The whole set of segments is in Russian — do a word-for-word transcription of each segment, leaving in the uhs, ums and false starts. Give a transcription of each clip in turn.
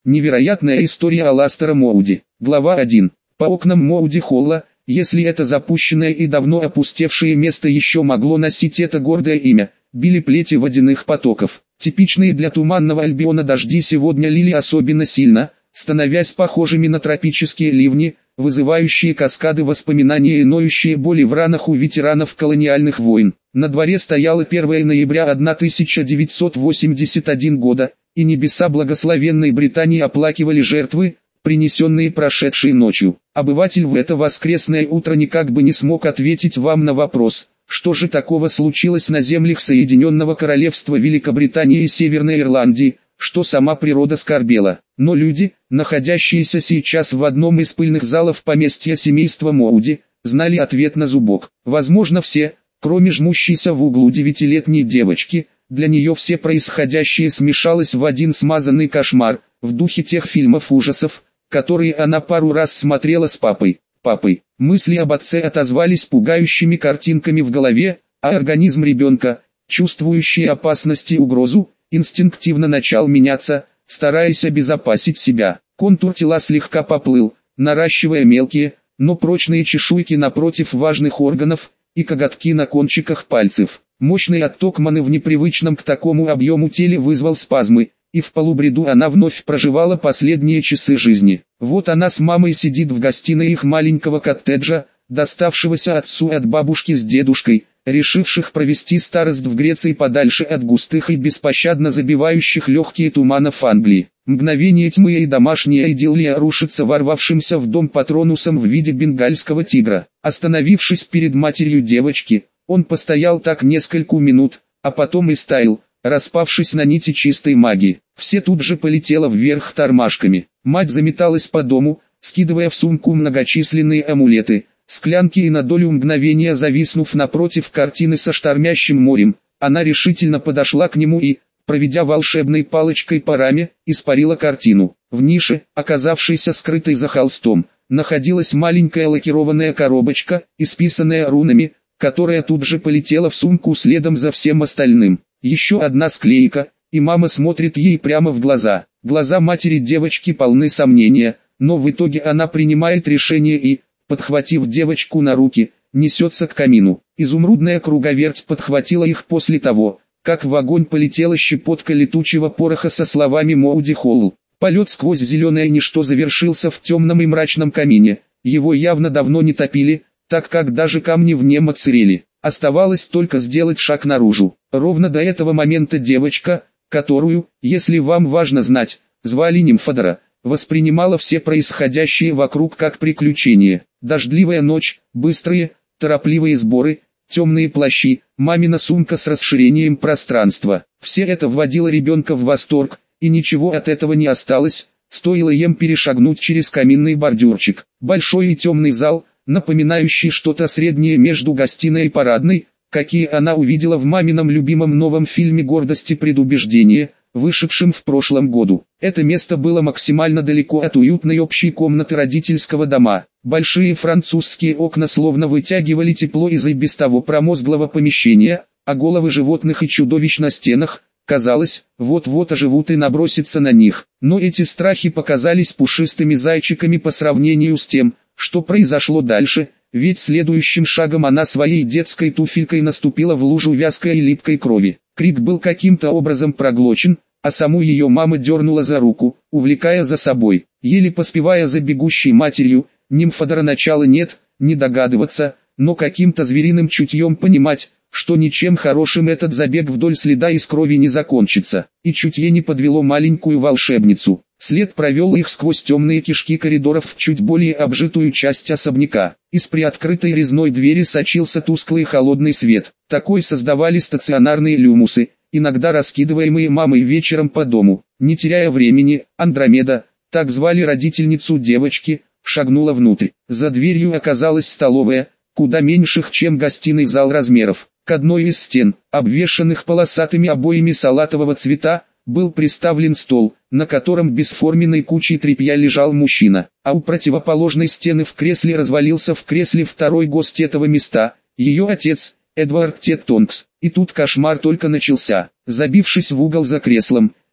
Невероятная история Аластера Моуди. Глава один. По окнам Моуди-Холла, если это запущенное и давно опустевшее место еще могло носить это гордое имя, били плети водяных потоков. Типичные для Туманного Альбиона дожди сегодня лили особенно сильно, становясь похожими на тропические ливни, вызывающие каскады воспоминаний и ноющие боли в ранах у ветеранов колониальных войн. На дворе стояло первое ноября тысяча девятьсот восемьдесят первого года, и небеса благословенной Британии оплакивали жертвы, принесенные прошедшей ночью. Обыватель в это воскресное утро никак бы не смог ответить вам на вопрос, что же такого случилось на землях Соединенного Королевства Великобритании и Северной Ирландии, что сама природа скорбела. Но люди, находящиеся сейчас в одном из пыльных залов поместья семейства Моуди, знали ответ на зубок. Возможно, все, кроме жмущейся в углу девятилетней девочки, для нее все происходящее смешалось в один смазанный кошмар, в духе тех фильмов ужасов, которые она пару раз смотрела с папой. Папой. Мысли об отце отозвались пугающими картинками в голове, а организм ребенка, чувствующий опасность и угрозу, инстинктивно начал меняться, стараясь обезопасить себя. Контур тела слегка поплыл, наращивая мелкие, но прочные чешуйки напротив важных органов, и коготки на кончиках пальцев. Мощный отток маны в непривычном к такому объему теле вызвал спазмы, и в полубреду она вновь проживала последние часы жизни. Вот она с мамой сидит в гостиной их маленького коттеджа, доставшегося отцу от бабушки с дедушкой, решивших провести старость в Греции подальше от густых и беспощадно забивающих легкие туманов Англии. Мгновение тьмы и домашняя идиллия рушится ворвавшимся в дом патронусом в виде бенгальского тигра. Остановившись перед матерью девочки, он постоял так несколько минут, а потом и стаял, распавшись на нити чистой магии. Все тут же полетело вверх тормашками. Мать заметалась по дому, скидывая в сумку многочисленные амулеты, склянки, и на долю мгновения зависнув напротив картины со штормящим морем, она решительно подошла к нему и, проведя волшебной палочкой по раме, испарила картину. В нише, оказавшейся скрытой за холстом, находилась маленькая лакированная коробочка, исписанная рунами, которая тут же полетела в сумку следом за всем остальным. Еще одна склейка, и мама смотрит ей прямо в глаза. Глаза матери девочки полны сомнения, но в итоге она принимает решение и, подхватив девочку на руки, несется к камину. Изумрудная круговерть подхватила их после того, как в огонь полетела щепотка летучего пороха со словами «Моуди-Холл». Полет сквозь зеленое ничто завершился в темном и мрачном камине. Его явно давно не топили, так как даже камни в нем отсырели. Оставалось только сделать шаг наружу. Ровно до этого момента девочка, которую, если вам важно знать, звали Нимфодора, воспринимала все происходящее вокруг как приключение. Дождливая ночь, быстрые, торопливые сборы, темные плащи, мамина сумка с расширением пространства. Все это вводило ребенка в восторг, и ничего от этого не осталось, стоило им перешагнуть через каминный бордюрчик. Большой и темный зал, напоминающий что-то среднее между гостиной и парадной, какие она увидела в мамином любимом новом фильме «Гордость и предубеждение», вышедшем в прошлом году. Это место было максимально далеко от уютной общей комнаты родительского дома. Большие французские окна словно вытягивали тепло из и без того промозглого помещения, а головы животных и чудовищ на стенах, казалось, вот-вот оживут и набросятся на них. Но эти страхи показались пушистыми зайчиками по сравнению с тем, что произошло дальше, ведь следующим шагом она своей детской туфелькой наступила в лужу вязкой и липкой крови. Крик был каким-то образом проглочен, а саму ее мама дернула за руку, увлекая за собой. Еле поспевая за бегущей матерью, Нимфодора начала нет, не догадываться, но каким-то звериным чутьем понимать, что ничем хорошим этот забег вдоль следа из крови не закончится. И чутье не подвело маленькую волшебницу. След провел их сквозь темные кишки коридоров в чуть более обжитую часть особняка. Из приоткрытой резной двери сочился тусклый холодный свет. Такой создавали стационарные люмусы, иногда раскидываемые мамой вечером по дому. Не теряя времени, Андромеда, так звали родительницу девочки, шагнула внутрь. За дверью оказалась столовая, куда меньших, чем гостиный зал размеров. К одной из стен, обвешанных полосатыми обоями салатового цвета, был приставлен стол, на котором бесформенной кучей тряпья лежал мужчина, а у противоположной стены в кресле развалился в кресле второй гость этого места, ее отец, Эдвард Тед Тонкс. И тут кошмар только начался. Забившись в угол за креслом,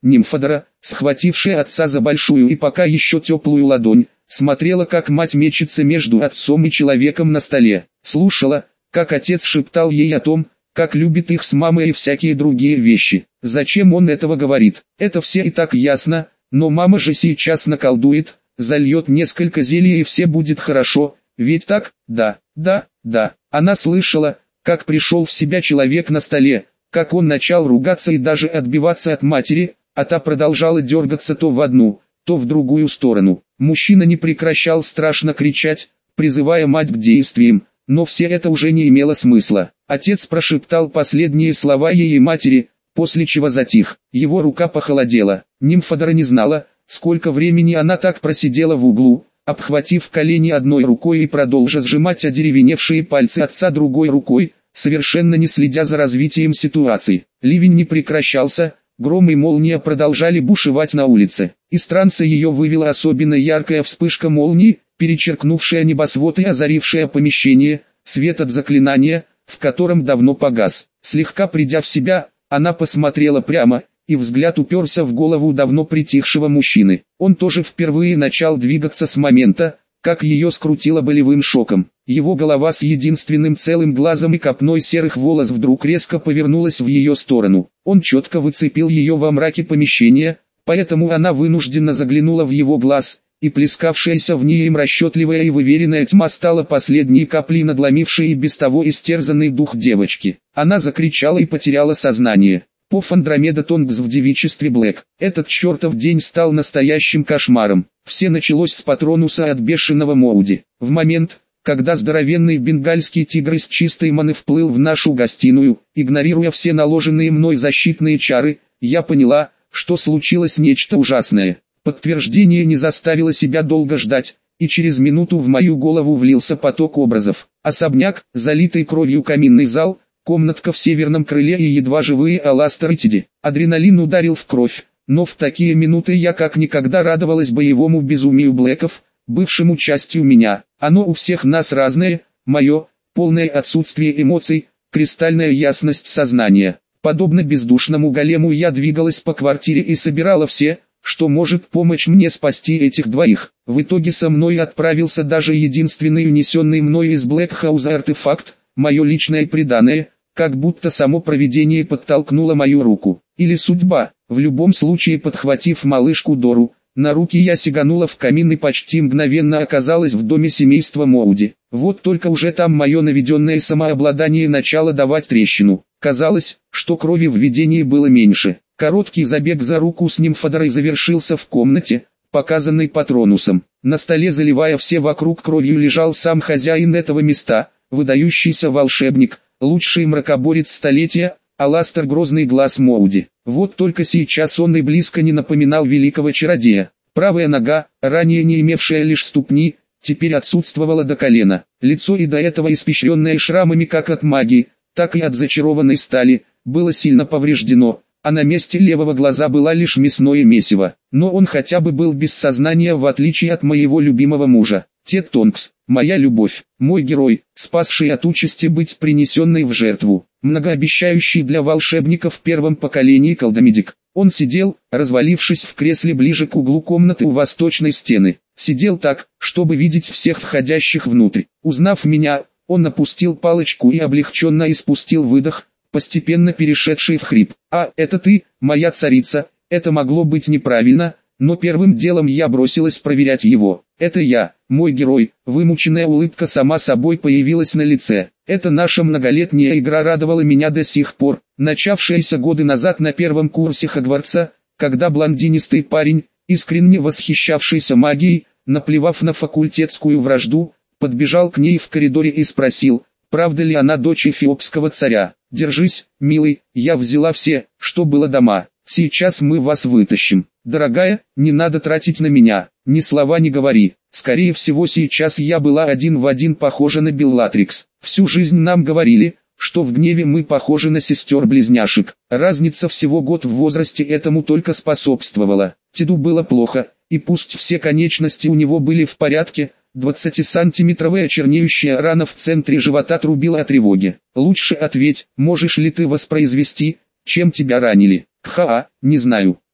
Нимфодора, схватившая отца за большую и пока еще теплую ладонь, смотрела, как мать мечется между отцом и человеком на столе, слушала, как отец шептал ей о том, как любит их с мамой и всякие другие вещи. Зачем он этого говорит? Это все и так ясно, но мама же сейчас наколдует, зальет несколько зелий и все будет хорошо, ведь так? Да, да, да. Она слышала, как пришел в себя человек на столе, как он начал ругаться и даже отбиваться от матери, а та продолжала дергаться то в одну, то в другую сторону. Мужчина не прекращал страшно кричать, призывая мать к действиям, но все это уже не имело смысла. Отец прошептал последние слова ей и матери, после чего затих. Его рука похолодела. Нимфодора не знала, сколько времени она так просидела в углу, обхватив колени одной рукой и продолжа сжимать одеревеневшие пальцы отца другой рукой, совершенно не следя за развитием ситуации. Ливень не прекращался, гром и молния продолжали бушевать на улице. Из транса ее вывела особенно яркая вспышка молнии, перечеркнувшая небосвод и озарившая помещение, свет от заклинания, в котором давно погас. Слегка придя в себя, она посмотрела прямо, и взгляд уперся в голову давно притихшего мужчины. Он тоже впервые начал двигаться с момента, как ее скрутило болевым шоком. Его голова с единственным целым глазом и копной серых волос вдруг резко повернулась в ее сторону. Он четко выцепил ее во мраке помещения, поэтому она вынужденно заглянула в его глаз, и плескавшаяся в ней им расчетливая и выверенная тьма стала последней каплей, надломившей и без того истерзанный дух девочки. Она закричала и потеряла сознание. Пов Андромеда Тонгс в девичестве Блэк. Этот чертов день стал настоящим кошмаром. Все началось с Патронуса от бешеного Моуди. В момент, когда здоровенный бенгальский тигр из чистой маны вплыл в нашу гостиную, игнорируя все наложенные мной защитные чары, я поняла, что случилось нечто ужасное. Подтверждение не заставило себя долго ждать, и через минуту в мою голову влился поток образов. Особняк, залитый кровью каминный зал, комнатка в северном крыле и едва живые Аластер и Тиди. Адреналин ударил в кровь, но в такие минуты я как никогда радовалась боевому безумию Блэков, бывшему частью меня. Оно у всех нас разное, мое, полное отсутствие эмоций, кристальная ясность сознания. Подобно бездушному голему я двигалась по квартире и собирала все, что может помочь мне спасти этих двоих. В итоге со мной отправился даже единственный унесенный мной из Блэкхауза артефакт, мое личное преданное, как будто само провидение подтолкнуло мою руку. Или судьба. В любом случае, подхватив малышку Дору, на руки я сиганула в камин и почти мгновенно оказалась в доме семейства Моуди. Вот только уже там мое наведенное самообладание начало давать трещину. Казалось, что крови в видении было меньше. Короткий забег за руку с Нимфодорой завершился в комнате, показанной Патронусом. На столе, заливая все вокруг кровью, лежал сам хозяин этого места, выдающийся волшебник, лучший мракоборец столетия, Аластер Грозный Глаз Моуди. Вот только сейчас он и близко не напоминал великого чародея. Правая нога, ранее не имевшая лишь ступни, теперь отсутствовала до колена. Лицо, и до этого испещренное шрамами как от магии, так и от зачарованной стали, было сильно повреждено, а на месте левого глаза была лишь мясное месиво. Но он хотя бы был без сознания, в отличие от моего любимого мужа. Тед Тонгс, моя любовь, мой герой, спасший от участи быть принесенной в жертву, многообещающий для волшебника в первом поколении колдомедик. Он сидел, развалившись в кресле ближе к углу комнаты у восточной стены. Сидел так, чтобы видеть всех входящих внутрь. Узнав меня, он опустил палочку и облегченно испустил выдох, постепенно перешедший в хрип. «А, это ты, моя царица?» Это могло быть неправильно, но первым делом я бросилась проверять его. «Это я, мой герой». Вымученная улыбка сама собой появилась на лице. Эта наша многолетняя игра радовала меня до сих пор, начавшаяся годы назад на первом курсе Хогвартса, когда блондинистый парень, искренне восхищавшийся магией, наплевав на факультетскую вражду, подбежал к ней в коридоре и спросил, правда ли она дочь эфиопского царя. «Держись, милый, я взяла все, что было дома. Сейчас мы вас вытащим. Дорогая, не надо тратить на меня, ни слова не говори». Скорее всего, сейчас я была один в один похожа на Беллатрикс. Всю жизнь нам говорили, что в гневе мы похожи на сестер-близняшек. Разница всего год в возрасте этому только способствовала. Теду было плохо, и пусть все конечности у него были в порядке, двадцатисантиметровая чернеющая рана в центре живота трубила о тревоге. «Лучше ответь, можешь ли ты воспроизвести, чем тебя ранили?» «Ха, не знаю.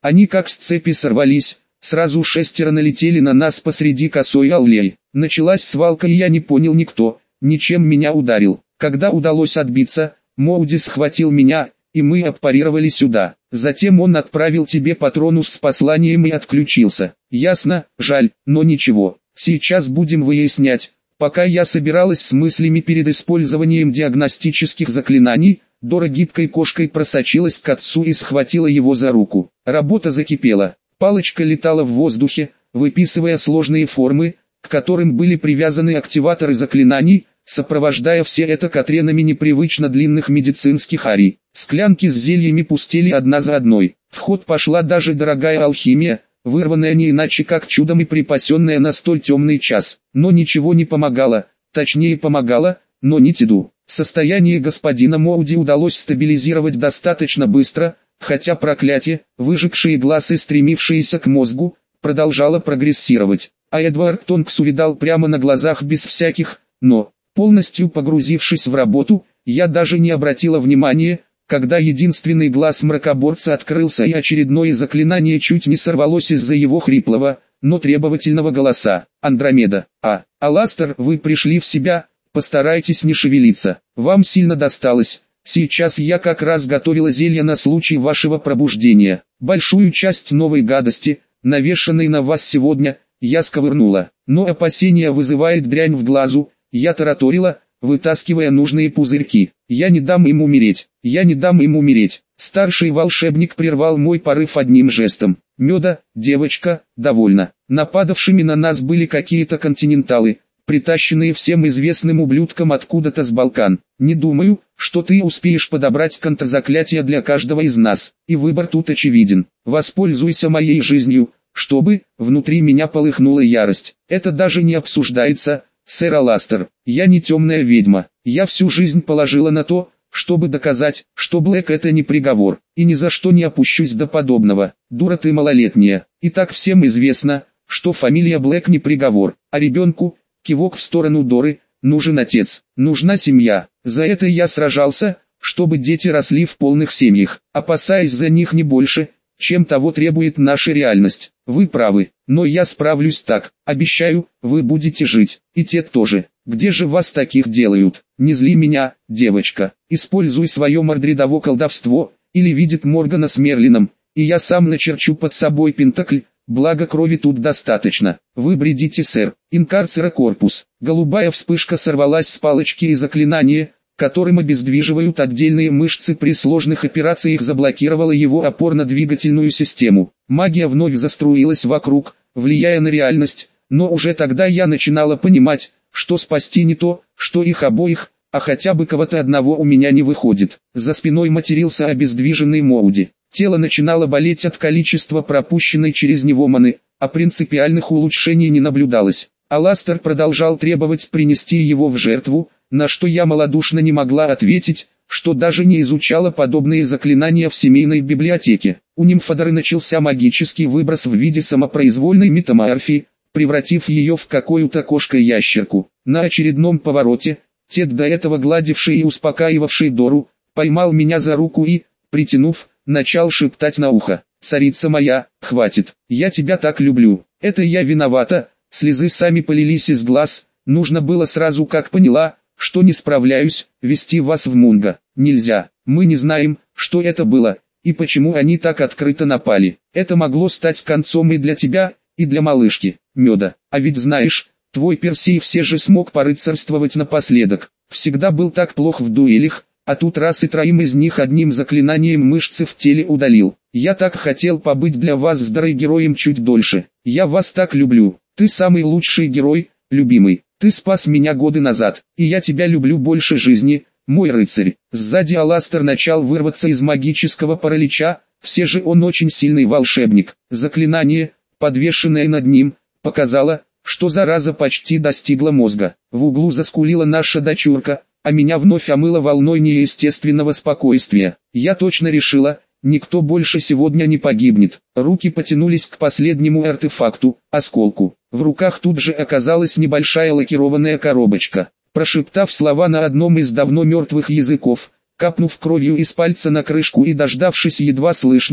Они как с цепи сорвались, сразу шестеро налетели на нас посреди косой аллеи. Началась свалка, и я не понял никто, ничем меня ударил. Когда удалось отбиться, Моуди схватил меня, и мы аппарировали сюда. Затем он отправил тебе патронус с посланием и отключился. Ясно, жаль, но ничего. Сейчас будем выяснять. Пока я собиралась с мыслями перед использованием диагностических заклинаний, Дора гибкой кошкой просочилась к отцу и схватила его за руку. Работа закипела. Палочка летала в воздухе, выписывая сложные формы, к которым были привязаны активаторы заклинаний, сопровождая все это катренами непривычно длинных медицинских арий. Склянки с зельями пустили одна за одной. В ход пошла даже дорогая алхимия, вырванная не иначе как чудом и припасенная на столь темный час. Но ничего не помогало, точнее помогало, но не Теду. Состояние господина Моуди удалось стабилизировать достаточно быстро, хотя проклятие, выжегшее глаз и стремившееся к мозгу, продолжало прогрессировать. А Эдвард Тонкс увидал прямо на глазах без всяких «но». Полностью погрузившись в работу, я даже не обратила внимания, когда единственный глаз мракоборца открылся и очередное заклинание чуть не сорвалось из-за его хриплого, но требовательного голоса. «Андромеда, а, Аластер, вы пришли в себя, постарайтесь не шевелиться, вам сильно досталось, сейчас я как раз готовила зелье на случай вашего пробуждения. Большую часть новой гадости, навешанной на вас сегодня, я сковырнула, но опасения вызывает дрянь в глазу». Я тараторила, вытаскивая нужные пузырьки. «Я не дам им умереть, я не дам им умереть». Старший волшебник прервал мой порыв одним жестом. «Меда, девочка, довольно». Нападавшими на нас были какие-то континенталы, притащенные всем известным ублюдкам откуда-то с Балкан. Не думаю, что ты успеешь подобрать контрзаклятие для каждого из нас, и выбор тут очевиден. Воспользуйся моей жизнью, чтобы, внутри меня полыхнула ярость. Это даже не обсуждается. «Сэр Аластер, я не темная ведьма, я всю жизнь положила на то, чтобы доказать, что Блэк это не приговор, и ни за что не опущусь до подобного. Дура ты малолетняя, и так всем известно, что фамилия Блэк не приговор, а ребенку, кивок в сторону Доры, нужен отец, нужна семья. За это я сражался, чтобы дети росли в полных семьях, опасаясь за них не больше, чем того требует наша реальность. Вы правы, но я справлюсь так, обещаю, вы будете жить, и те тоже. Где же вас таких делают? Не зли меня, девочка, используй свое мордредово колдовство, или видит Моргана с Мерлином, и я сам начерчу под собой пентакль, благо крови тут достаточно. Вы бредите, сэр. Инкарцера корпус. Голубая вспышка сорвалась с палочки, и заклинание, которым обездвиживают отдельные мышцы при сложных операциях, заблокировало его опорно-двигательную систему. Магия вновь заструилась вокруг, влияя на реальность, но уже тогда я начинала понимать, что спасти не то, что их обоих, а хотя бы кого-то одного у меня не выходит. За спиной матерился обездвиженный Моуди. Тело начинало болеть от количества пропущенной через него маны, а принципиальных улучшений не наблюдалось. Аластер продолжал требовать принести его в жертву, на что я малодушно не могла ответить, что даже не изучала подобные заклинания в семейной библиотеке. У нимфодоры начался магический выброс в виде самопроизвольной метаморфии, превратив ее в какую-то кошка-ящерку. На очередном повороте, Тед, до этого гладивший и успокаивавший Дору, поймал меня за руку и, притянув, начал шептать на ухо: «Царица моя, хватит, я тебя так люблю, это я виновата». Слезы сами полились из глаз, нужно было сразу, как поняла, что не справляюсь, вести вас в Мунго. Нельзя, мы не знаем, что это было, и почему они так открыто напали. Это могло стать концом и для тебя, и для малышки, Меда. А ведь знаешь, твой Персей все же смог порыцарствовать напоследок. Всегда был так плох в дуэлях, а тут раз и троим из них одним заклинанием мышцы в теле удалил. Я так хотел побыть для вас с Дорой героем чуть дольше. Я вас так люблю. Ты самый лучший герой, любимый. Ты спас меня годы назад, и я тебя люблю больше жизни, мой рыцарь». Сзади Аластер начал вырваться из магического паралича, все же он очень сильный волшебник. Заклинание, подвешенное над ним, показало, что зараза почти достигла мозга. В углу заскулила наша дочурка, а меня вновь омыло волной неестественного спокойствия. Я точно решила, никто больше сегодня не погибнет. Руки потянулись к последнему артефакту, осколку. В руках тут же оказалась небольшая лакированная коробочка. Прошептав слова на одном из давно мертвых языков, капнув кровью из пальца на крышку и дождавшись едва слышного,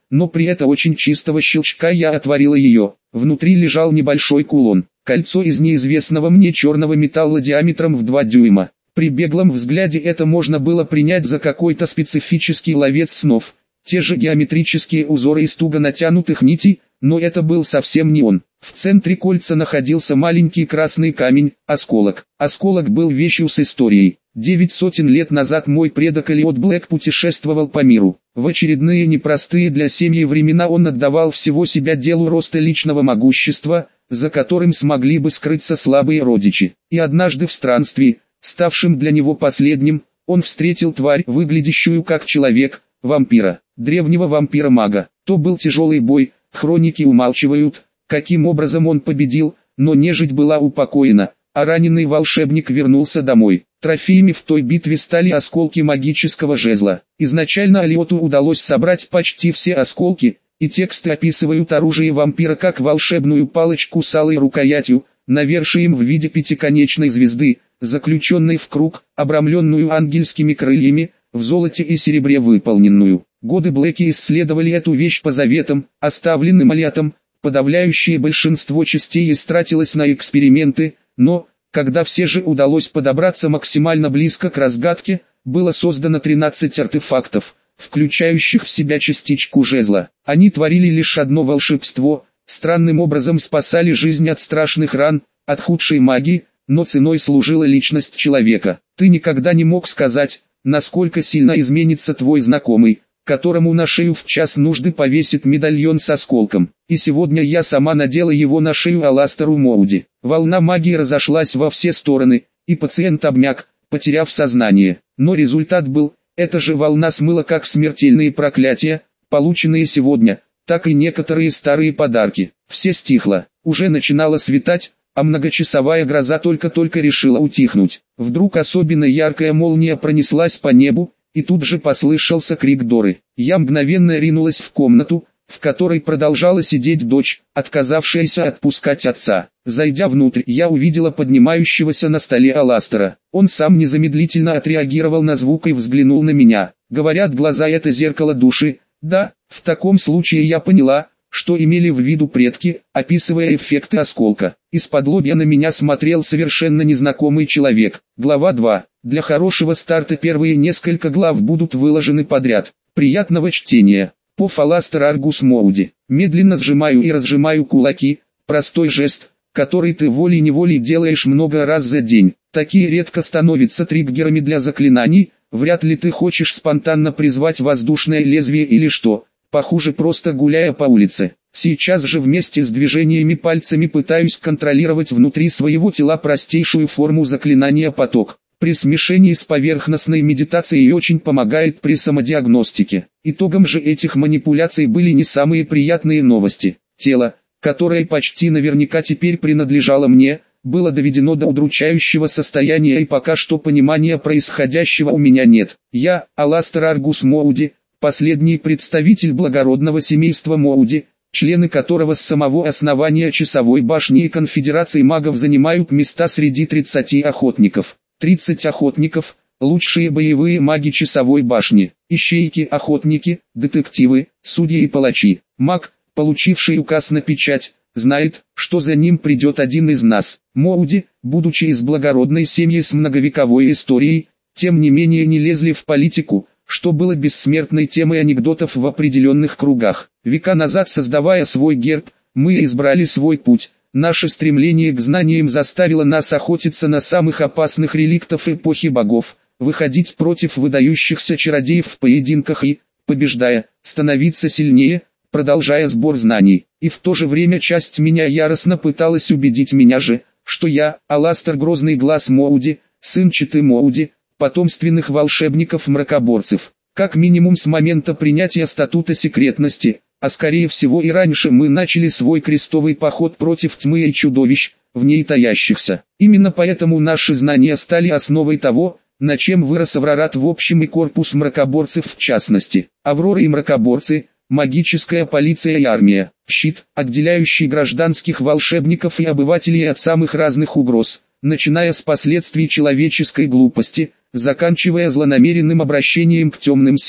но при этом очень чистого щелчка я отворила ее. Внутри лежал небольшой кулон, кольцо из неизвестного мне черного металла диаметром в два дюйма. При беглом взгляде это можно было принять за какой-то специфический ловец снов. Те же геометрические узоры из туго натянутых нитей, но это был совсем не он. В центре кольца находился маленький красный камень, осколок. Осколок был вещью с историей. Девять сотен лет назад мой предок Элиот Блэк путешествовал по миру. В очередные непростые для семьи времена он отдавал всего себя делу роста личного могущества, за которым смогли бы скрыться слабые родичи. И однажды в странстве, ставшим для него последним, он встретил тварь, выглядящую как человек, вампира, древнего вампира-мага. То был тяжелый бой, хроники умалчивают, каким образом он победил, но нежить была упокоена, а раненый волшебник вернулся домой. Трофеями в той битве стали осколки магического жезла. Изначально Элиоту удалось собрать почти все осколки, и тексты описывают оружие вампира как волшебную палочку с алой рукоятью, навершием в виде пятиконечной звезды, заключенной в круг, обрамленную ангельскими крыльями, в золоте и серебре выполненную. Годы Блэки исследовали эту вещь по заветам, оставленным Элиотом. Подавляющее большинство частей истратилось на эксперименты, но, когда все же удалось подобраться максимально близко к разгадке, было создано тринадцать артефактов, включающих в себя частичку жезла. Они творили лишь одно волшебство, странным образом спасали жизнь от страшных ран, от худшей магии, но ценой служила личность человека. Ты никогда не мог сказать, насколько сильно изменится твой знакомый, которому на шею в час нужды повесит медальон с осколком. И сегодня я сама надела его на шею Аластеру Моуди. Волна магии разошлась во все стороны, и пациент обмяк, потеряв сознание. Но результат был, эта же волна смыла как смертельные проклятия, полученные сегодня, так и некоторые старые подарки. Все стихло, уже начинало светать, а многочасовая гроза только-только решила утихнуть. Вдруг особенно яркая молния пронеслась по небу, и тут же послышался крик Доры. Я мгновенно ринулась в комнату, в которой продолжала сидеть дочь, отказавшаяся отпускать отца. Зайдя внутрь, я увидела поднимающегося на столе Аластера. Он сам незамедлительно отреагировал на звук и взглянул на меня. Говорят, глаза — это зеркало души. Да, в таком случае я поняла, что имели в виду предки, описывая эффекты осколка. Из-под лобья на меня смотрел совершенно незнакомый человек. Глава два. Для хорошего старта первые несколько глав будут выложены подряд. Приятного чтения. По Аластер Аргус Моуди. Медленно сжимаю и разжимаю кулаки. Простой жест, который ты волей-неволей делаешь много раз за день. Такие редко становятся триггерами для заклинаний. Вряд ли ты хочешь спонтанно призвать воздушное лезвие или что. Похуже, просто гуляя по улице. Сейчас же вместе с движениями пальцами пытаюсь контролировать внутри своего тела простейшую форму заклинания поток. При смешении с поверхностной медитацией очень помогает при самодиагностике. Итогом же этих манипуляций были не самые приятные новости. Тело, которое почти наверняка теперь принадлежало мне, было доведено до удручающего состояния, и пока что понимания происходящего у меня нет. Я, Аластер Аргус Моуди, последний представитель благородного семейства Моуди, члены которого с самого основания Часовой башни и Конфедерации магов занимают места среди тридцати охотников. тридцать охотников – лучшие боевые маги Часовой башни, ищейки, охотники, детективы, судьи и палачи. Маг, получивший указ на печать, знает, что за ним придет один из нас. Моуди, будучи из благородной семьи с многовековой историей, тем не менее не лезли в политику, что было бессмертной темой анекдотов в определенных кругах. Века назад, создавая свой герб, мы избрали свой путь. Наше стремление к знаниям заставило нас охотиться на самых опасных реликтов эпохи богов, выходить против выдающихся чародеев в поединках и, побеждая, становиться сильнее, продолжая сбор знаний. И в то же время часть меня яростно пыталась убедить меня же, что я, Аластер Грозный Глаз Моуди, сын Четы Моуди, потомственных волшебников-мракоборцев. Как минимум с момента принятия статута секретности, а скорее всего и раньше, мы начали свой крестовый поход против тьмы и чудовищ, в ней таящихся. Именно поэтому наши знания стали основой того, на чем вырос Аврорат в общем и корпус мракоборцев в частности. Авроры и мракоборцы, магическая полиция и армия, щит, отделяющий гражданских волшебников и обывателей от самых разных угроз, начиная с последствий человеческой глупости, заканчивая злонамеренным обращением к темным силам.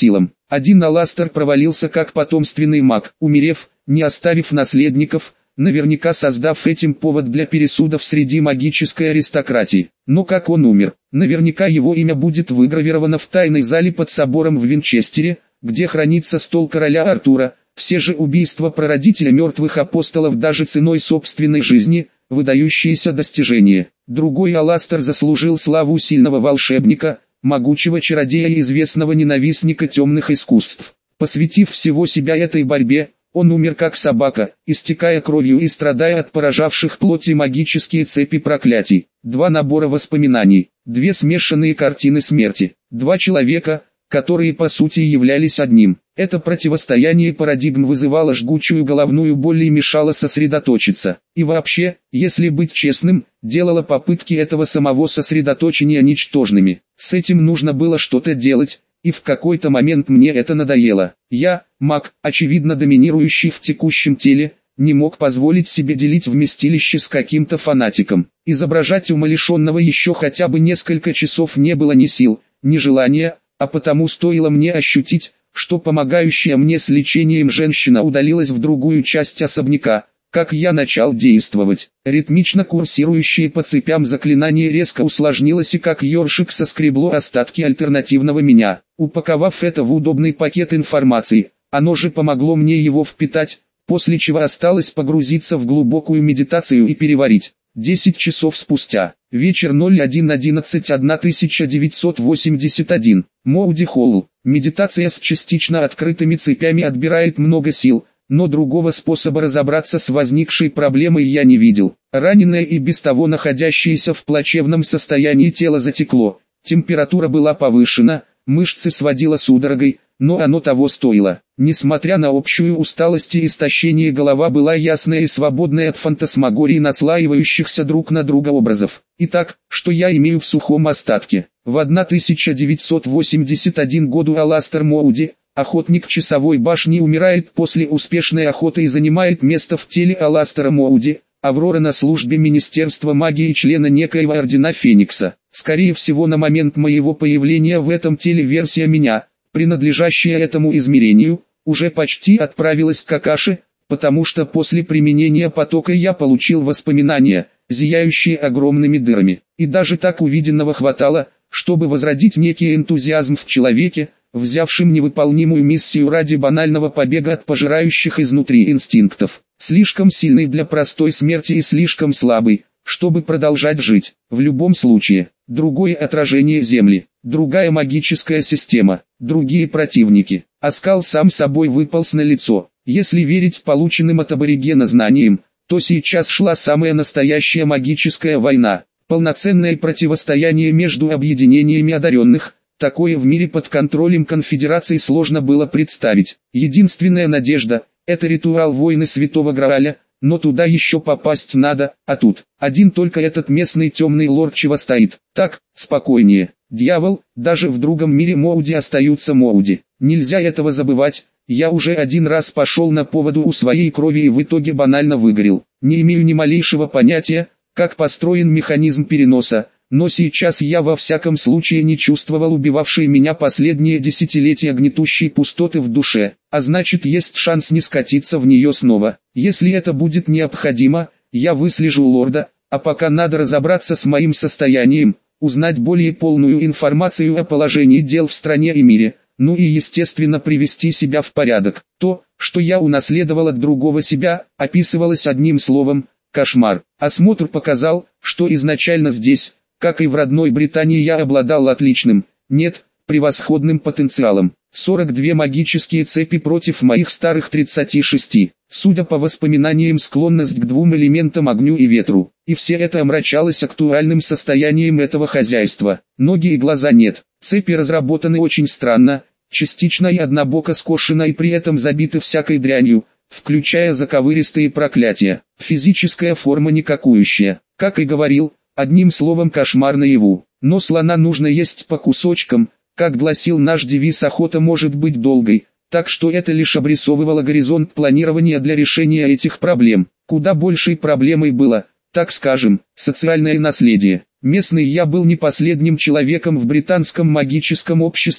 Один Аластер провалился как потомственный маг, умерев, не оставив наследников, наверняка создав этим повод для пересудов среди магической аристократии. Но как он умер? Наверняка его имя будет выгравировано в тайной зале под собором в Винчестере, где хранится стол короля Артура. Все же убийства прародителя мертвых апостолов даже ценой собственной жизни – выдающиеся достижения. Другой Аластер заслужил славу сильного волшебника, могучего чародея и известного ненавистника темных искусств. Посвятив всего себя этой борьбе, он умер как собака, истекая кровью и страдая от поражавших плоть и магические цепи проклятий. Два набора воспоминаний, две смешанные картины смерти, два человека, которые по сути являлись одним. Это противостояние парадигм вызывало жгучую головную боль и мешало сосредоточиться. И вообще, если быть честным, делало попытки этого самого сосредоточения ничтожными. С этим нужно было что-то делать, и в какой-то момент мне это надоело. Я, маг, очевидно доминирующий в текущем теле, не мог позволить себе делить вместилище с каким-то фанатиком. Изображать умалишенного еще хотя бы несколько часов не было ни сил, ни желания, а потому стоило мне ощутить, что помогающая мне с лечением женщина удалилась в другую часть особняка, как я начал действовать. Ритмично курсирующее по цепям заклинание резко усложнилось и как ёршик соскребло остатки альтернативного меня. Упаковав это в удобный пакет информации, оно же помогло мне его впитать, после чего осталось погрузиться в глубокую медитацию и переварить. Десять часов спустя. Вечер ноль один одиннадцать тысяча девятьсот восемьдесят один. Моуди Холл. Медитация с частично открытыми цепями отбирает много сил, но другого способа разобраться с возникшей проблемой я не видел. Раненое и без того находящееся в плачевном состоянии тело затекло, температура была повышена, мышцы сводило судорогой, но оно того стоило. Несмотря на общую усталость и истощение, голова была ясная и свободная от фантасмагории наслаивающихся друг на друга образов. Итак, что я имею в сухом остатке? В тысяча девятьсот восемьдесят первом году Аластер Моуди, охотник часовой башни, умирает после успешной охоты и занимает место в теле Аластера Моуди, Аврора на службе Министерства магии и члена некоего Ордена Феникса. Скорее всего, на момент моего появления в этом теле версия меня, принадлежащая этому измерению, уже почти отправилась к Акаше, потому что после применения потока я получил воспоминания, зияющие огромными дырами. И даже так увиденного хватало, чтобы возродить некий энтузиазм в человеке, взявшим невыполнимую миссию ради банального побега от пожирающих изнутри инстинктов. Слишком сильный для простой смерти и слишком слабый, чтобы продолжать жить. В любом случае, другое отражение Земли, другая магическая система, другие противники. Оскал сам собой выполз на лицо. Если верить полученным от аборигена знаниям, то сейчас шла самая настоящая магическая война, полноценное противостояние между объединениями одаренных. Такое в мире под контролем конфедерации сложно было представить. Единственная надежда – это ритуал войны Святого Грааля, но туда еще попасть надо, а тут, один только этот местный темный лорд чего стоит. Так, спокойнее. Дьявол, даже в другом мире Моуди остаются Моуди. Нельзя этого забывать, я уже один раз пошел на поводу у своей крови и в итоге банально выгорел. Не имею ни малейшего понятия, как построен механизм переноса, но сейчас я во всяком случае не чувствовал убивавшей меня последние десятилетия гнетущей пустоты в душе, а значит есть шанс не скатиться в нее снова. Если это будет необходимо, я выслежу лорда, а пока надо разобраться с моим состоянием, узнать более полную информацию о положении дел в стране и мире, ну и естественно привести себя в порядок. То, что я унаследовал от другого себя, описывалось одним словом – кошмар. Осмотр показал, что изначально здесь, как и в родной Британии, я обладал отличным, нет, превосходным потенциалом. сорок две магические цепи против моих старых тридцати шести. Судя по воспоминаниям, склонность к двум элементам, огню и ветру. И все это омрачалось актуальным состоянием этого хозяйства. Ноги и глаза нет. Цепи разработаны очень странно, частично и однобоко скошено и при этом забиты всякой дрянью, включая заковыристые проклятия. Физическая форма никакущая. Как и говорил, одним словом кошмар наяву. Но слона нужно есть по кусочкам, как гласил наш девиз, охота может быть долгой, так что это лишь обрисовывало горизонт планирования для решения этих проблем. Куда большей проблемой было, так скажем, социальное наследие. Местный я был не последним человеком в британском магическом обществе,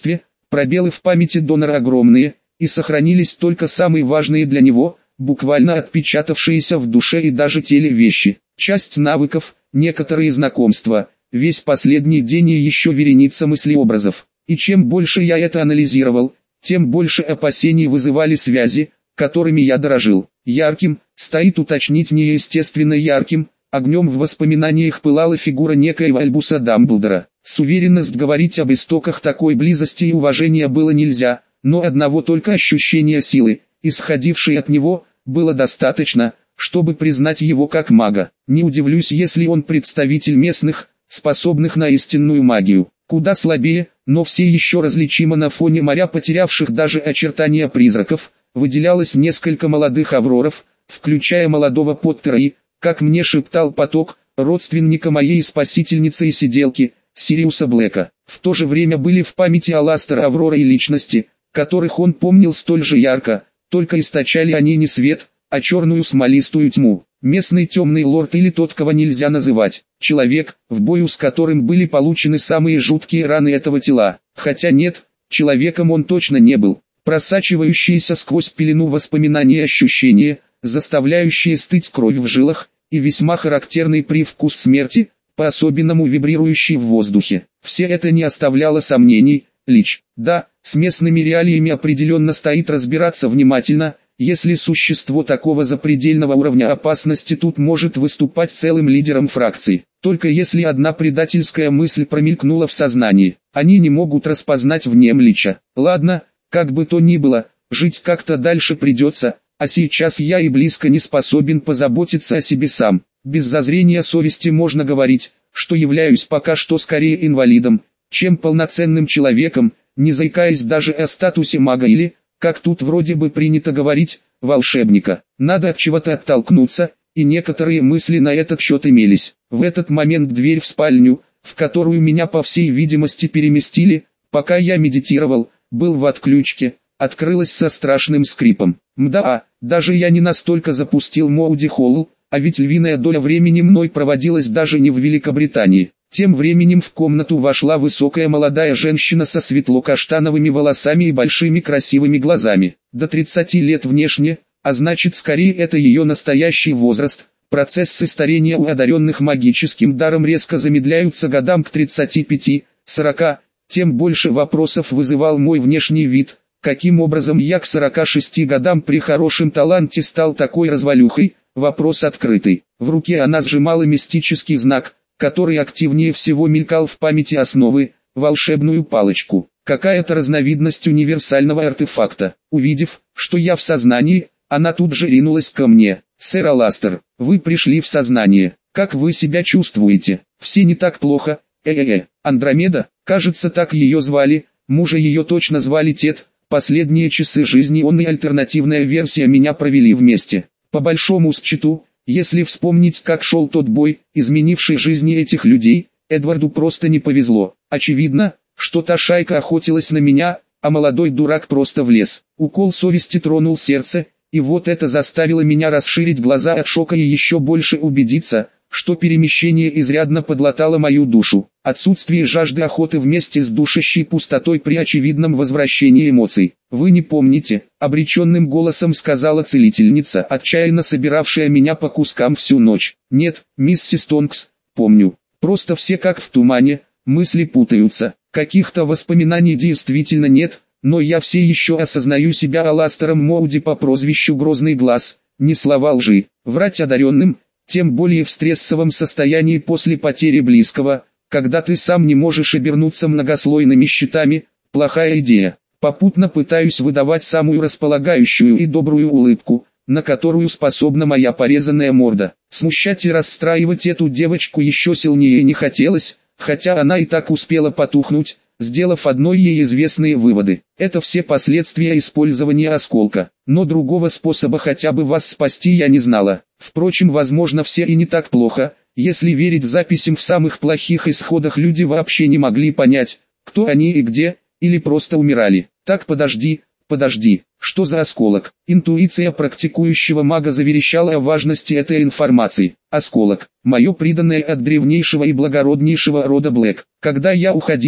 Пробелы в памяти донора огромные, и сохранились только самые важные для него, буквально отпечатавшиеся в душе и даже теле вещи. Часть навыков, некоторые знакомства, весь последний день и еще вереница мыслеобразов. И чем больше я это анализировал, тем больше опасений вызывали связи, которыми я дорожил. Ярким, стоит уточнить неестественно ярким, огнем в воспоминаниях пылала фигура некоего Альбуса Дамблдора. С уверенностью говорить об истоках такой близости и уважения было нельзя, но одного только ощущения силы, исходившей от него, было достаточно, чтобы признать его как мага. Не удивлюсь, если он представитель местных, способных на истинную магию. Куда слабее, но все еще различимо на фоне моря потерявших даже очертания призраков, выделялось несколько молодых авроров, включая молодого Поттера и, как мне шептал поток, родственника моей спасительницы и сиделки, Сириуса Блэка. В то же время были в памяти Аластера Аврора и личности, которых он помнил столь же ярко, только источали они не свет, а черную смолистую тьму. Местный темный лорд или тот, кого нельзя называть, человек, в бою с которым были получены самые жуткие раны этого тела. Хотя нет, человеком он точно не был. Просачивающиеся сквозь пелену воспоминания и ощущения, заставляющие стыть кровь в жилах, и весьма характерный привкус смерти, по-особенному вибрирующий в воздухе. Все это не оставляло сомнений. Лич, да, с местными реалиями определенно стоит разбираться внимательно, если существо такого запредельного уровня опасности тут может выступать целым лидером фракции. Только если одна предательская мысль промелькнула в сознании, они не могут распознать в нем Лича. Ладно, как бы то ни было, жить как-то дальше придется, а сейчас я и близко не способен позаботиться о себе сам. Без зазрения совести можно говорить, что являюсь пока что скорее инвалидом, чем полноценным человеком, не заикаясь даже о статусе мага или, как тут вроде бы принято говорить, волшебника. Надо от чего-то оттолкнуться, и некоторые мысли на этот счет имелись. В этот момент дверь в спальню, в которую меня по всей видимости переместили, пока я медитировал, был в отключке, открылась со страшным скрипом. Мда, даже я не настолько запустил Моуди Холл, а ведь львиная доля времени мной проводилась даже не в Великобритании. Тем временем в комнату вошла высокая молодая женщина со светло-каштановыми волосами и большими красивыми глазами. До тридцати лет внешне, а значит скорее это ее настоящий возраст. Процессы старения у одаренных магическим даром резко замедляются годам к тридцати пяти — сорока, тем больше вопросов вызывал мой внешний вид. Каким образом я к сорока шести годам при хорошем таланте стал такой развалюхой? Вопрос открытый. В руке она сжимала мистический знак, который активнее всего мелькал в памяти основы, волшебную палочку. Какая-то разновидность универсального артефакта. Увидев, что я в сознании, она тут же ринулась ко мне. «Сэр Аластер, вы пришли в сознание. Как вы себя чувствуете? Все не так плохо. Э-э-э, Андромеда, кажется так ее звали, мужа ее точно звали Тед. Последние часы жизни он и альтернативная версия меня провели вместе. По большому счету, если вспомнить, как шел тот бой, изменивший жизни этих людей, Эдварду просто не повезло. Очевидно, что та шайка охотилась на меня, а молодой дурак просто влез. Укол совести тронул сердце, и вот это заставило меня расширить глаза от шока и еще больше убедиться, что перемещение изрядно подлатало мою душу. Отсутствие жажды охоты вместе с душащей пустотой при очевидном возвращении эмоций. «Вы не помните», — обреченным голосом сказала целительница, отчаянно собиравшая меня по кускам всю ночь. «Нет, миссис Тонкс, помню. Просто все как в тумане, мысли путаются. Каких-то воспоминаний действительно нет, но я все еще осознаю себя Аластером Моуди по прозвищу Грозный Глаз. Не слова лжи. Врать одаренным, тем более в стрессовом состоянии после потери близкого, когда ты сам не можешь обернуться многослойными щитами, плохая идея. Попутно пытаюсь выдавать самую располагающую и добрую улыбку, на которую способна моя порезанная морда. Смущать и расстраивать эту девочку еще сильнее не хотелось, хотя она и так успела потухнуть, сделав одной ей известные выводы. Это все последствия использования осколка, но другого способа хотя бы вас спасти я не знала. Впрочем, возможно, все и не так плохо. Если верить записям, в самых плохих исходах люди вообще не могли понять, кто они и где, или просто умирали. Так подожди, подожди, что за осколок? Интуиция практикующего мага заверещала о важности этой информации. Осколок, мое приданное от древнейшего и благороднейшего рода Блэк. Когда я уходила,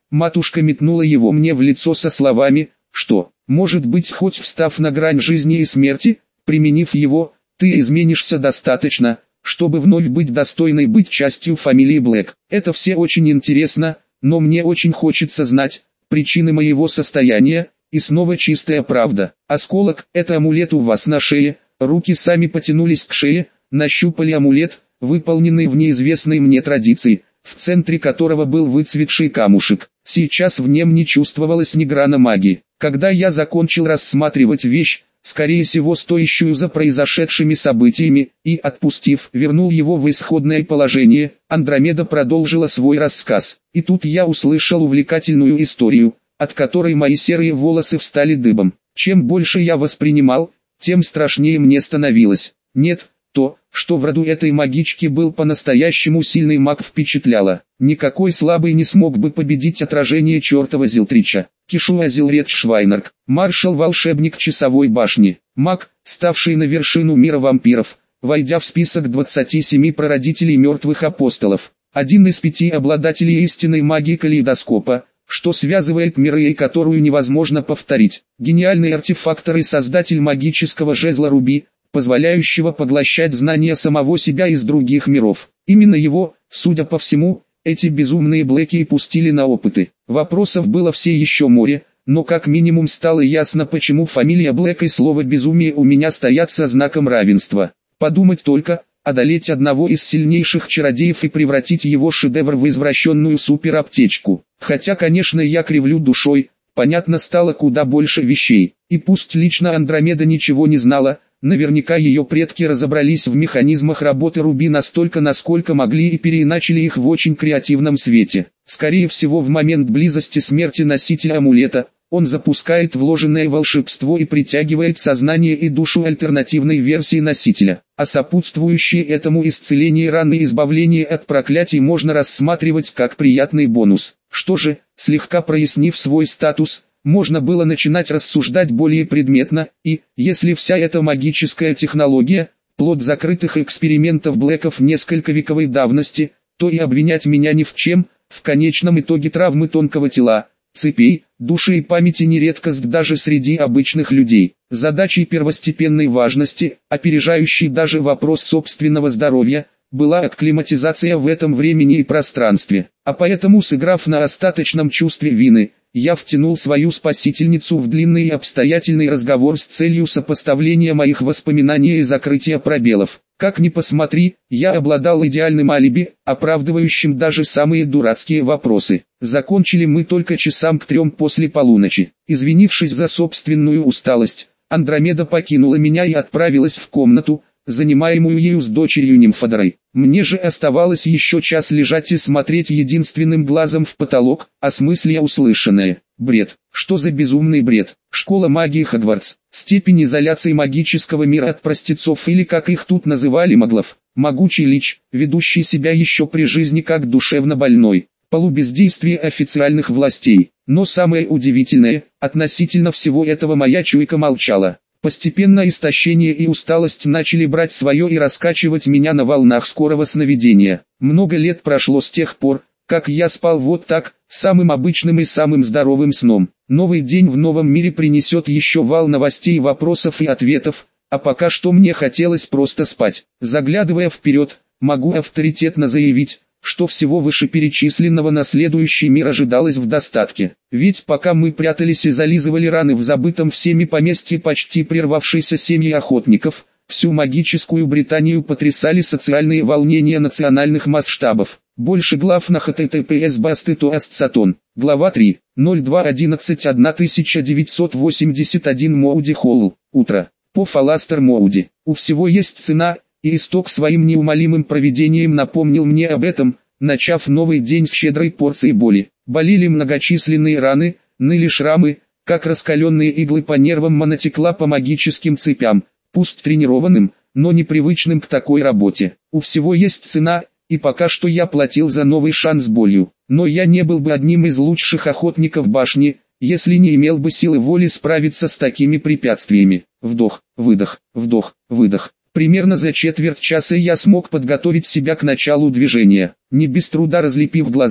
матушка метнула его мне в лицо со словами, что, может быть, хоть встав на грань жизни и смерти, применив его, ты изменишься достаточно, чтобы вновь быть достойной быть частью фамилии Блэк. Это все очень интересно, но мне очень хочется знать причины моего состояния, и снова чистая правда. Осколок, это амулет у вас на шее, руки сами потянулись к шее, нащупали амулет, выполненный в неизвестной мне традиции, в центре которого был выцветший камушек. Сейчас в нем не чувствовалось ни грана магии. Когда я закончил рассматривать вещь, скорее всего стоящую за произошедшими событиями, и, отпустив, вернул его в исходное положение, Андромеда продолжила свой рассказ. И тут я услышал увлекательную историю, от которой мои серые волосы встали дыбом. Чем больше я воспринимал, тем страшнее мне становилось. Нет, то, что в роду этой магички был по-настоящему сильный маг, впечатляло. Никакой слабый не смог бы победить отражение чертова Зилтрича. Кишуа Зилред Швайнерк, маршал-волшебник часовой башни, маг, ставший на вершину мира вампиров, войдя в список двадцати семи прародителей мертвых апостолов. Один из пяти обладателей истинной магии калейдоскопа, что связывает миры и которую невозможно повторить. Гениальный артефактор и создатель магического жезла Руби, позволяющего поглощать знания самого себя из других миров. Именно его, судя по всему, эти безумные Блэки и пустили на опыты. Вопросов было все еще море, но как минимум стало ясно, почему фамилия Блэк и слово «безумие» у меня стоят со знаком равенства. Подумать только, одолеть одного из сильнейших чародеев и превратить его шедевр в извращенную супераптечку. Хотя, конечно, я кривлю душой, понятно стало куда больше вещей. И пусть лично Андромеда ничего не знала, наверняка ее предки разобрались в механизмах работы Руби настолько, насколько могли, и переиначили их в очень креативном свете. Скорее всего, в момент близости смерти носителя амулета, он запускает вложенное волшебство и притягивает сознание и душу альтернативной версии носителя. А сопутствующие этому исцеление раны и избавление от проклятий можно рассматривать как приятный бонус. Что же, слегка прояснив свой статус, можно было начинать рассуждать более предметно, и, если вся эта магическая технология, плод закрытых экспериментов Блэков несколько вековой давности, то и обвинять меня ни в чем, в конечном итоге травмы тонкого тела, цепей, души и памяти не редкость даже среди обычных людей. Задачей первостепенной важности, опережающей даже вопрос собственного здоровья, была акклиматизация в этом времени и пространстве. А поэтому, сыграв на остаточном чувстве вины, я втянул свою спасительницу в длинный и обстоятельный разговор с целью сопоставления моих воспоминаний и закрытия пробелов. Как ни посмотри, я обладал идеальным алиби, оправдывающим даже самые дурацкие вопросы. Закончили мы только часам к трем после полуночи. Извинившись за собственную усталость, Андромеда покинула меня и отправилась в комнату, занимаемую ею с дочерью Нимфодорой. Мне же оставалось еще час лежать и смотреть единственным глазом в потолок, осмысля услышанное. Бред. Что за безумный бред? Школа магии Хогвартс. Степень изоляции магического мира от простецов, или как их тут называли, маглов. Могучий лич, ведущий себя еще при жизни как душевно больной. Полубездействие официальных властей. Но самое удивительное, относительно всего этого моя чуйка молчала. Постепенно истощение и усталость начали брать свое и раскачивать меня на волнах скорого сновидения. Много лет прошло с тех пор, как я спал вот так, самым обычным и самым здоровым сном. Новый день в новом мире принесет еще вал новостей, вопросов и ответов, а пока что мне хотелось просто спать. Заглядывая вперед, могу авторитетно заявить, что всего вышеперечисленного на следующий мир ожидалось в достатке. Ведь пока мы прятались и зализывали раны в забытом всеми поместье почти прервавшейся семьи охотников, всю магическую Британию потрясали социальные волнения национальных масштабов. Больше глав на https басты.toast.saton. Глава три. ноль два одиннадцать тысяча девятьсот восемьдесят один Моуди Холл. Утро. По Фаластер Моуди. У всего есть цена, и исток своим неумолимым провидением напомнил мне об этом, начав новый день с щедрой порцией боли. Болели многочисленные раны, ныли шрамы, как раскаленные иглы по нервам монотекла по магическим цепям, пусть тренированным, но непривычным к такой работе. У всего есть цена, и пока что я платил за новый шанс болью. Но я не был бы одним из лучших охотников башни, если не имел бы силы воли справиться с такими препятствиями. Вдох, выдох, вдох, выдох. Примерно за четверть часа я смог подготовить себя к началу движения. Не без труда разлепив глаза,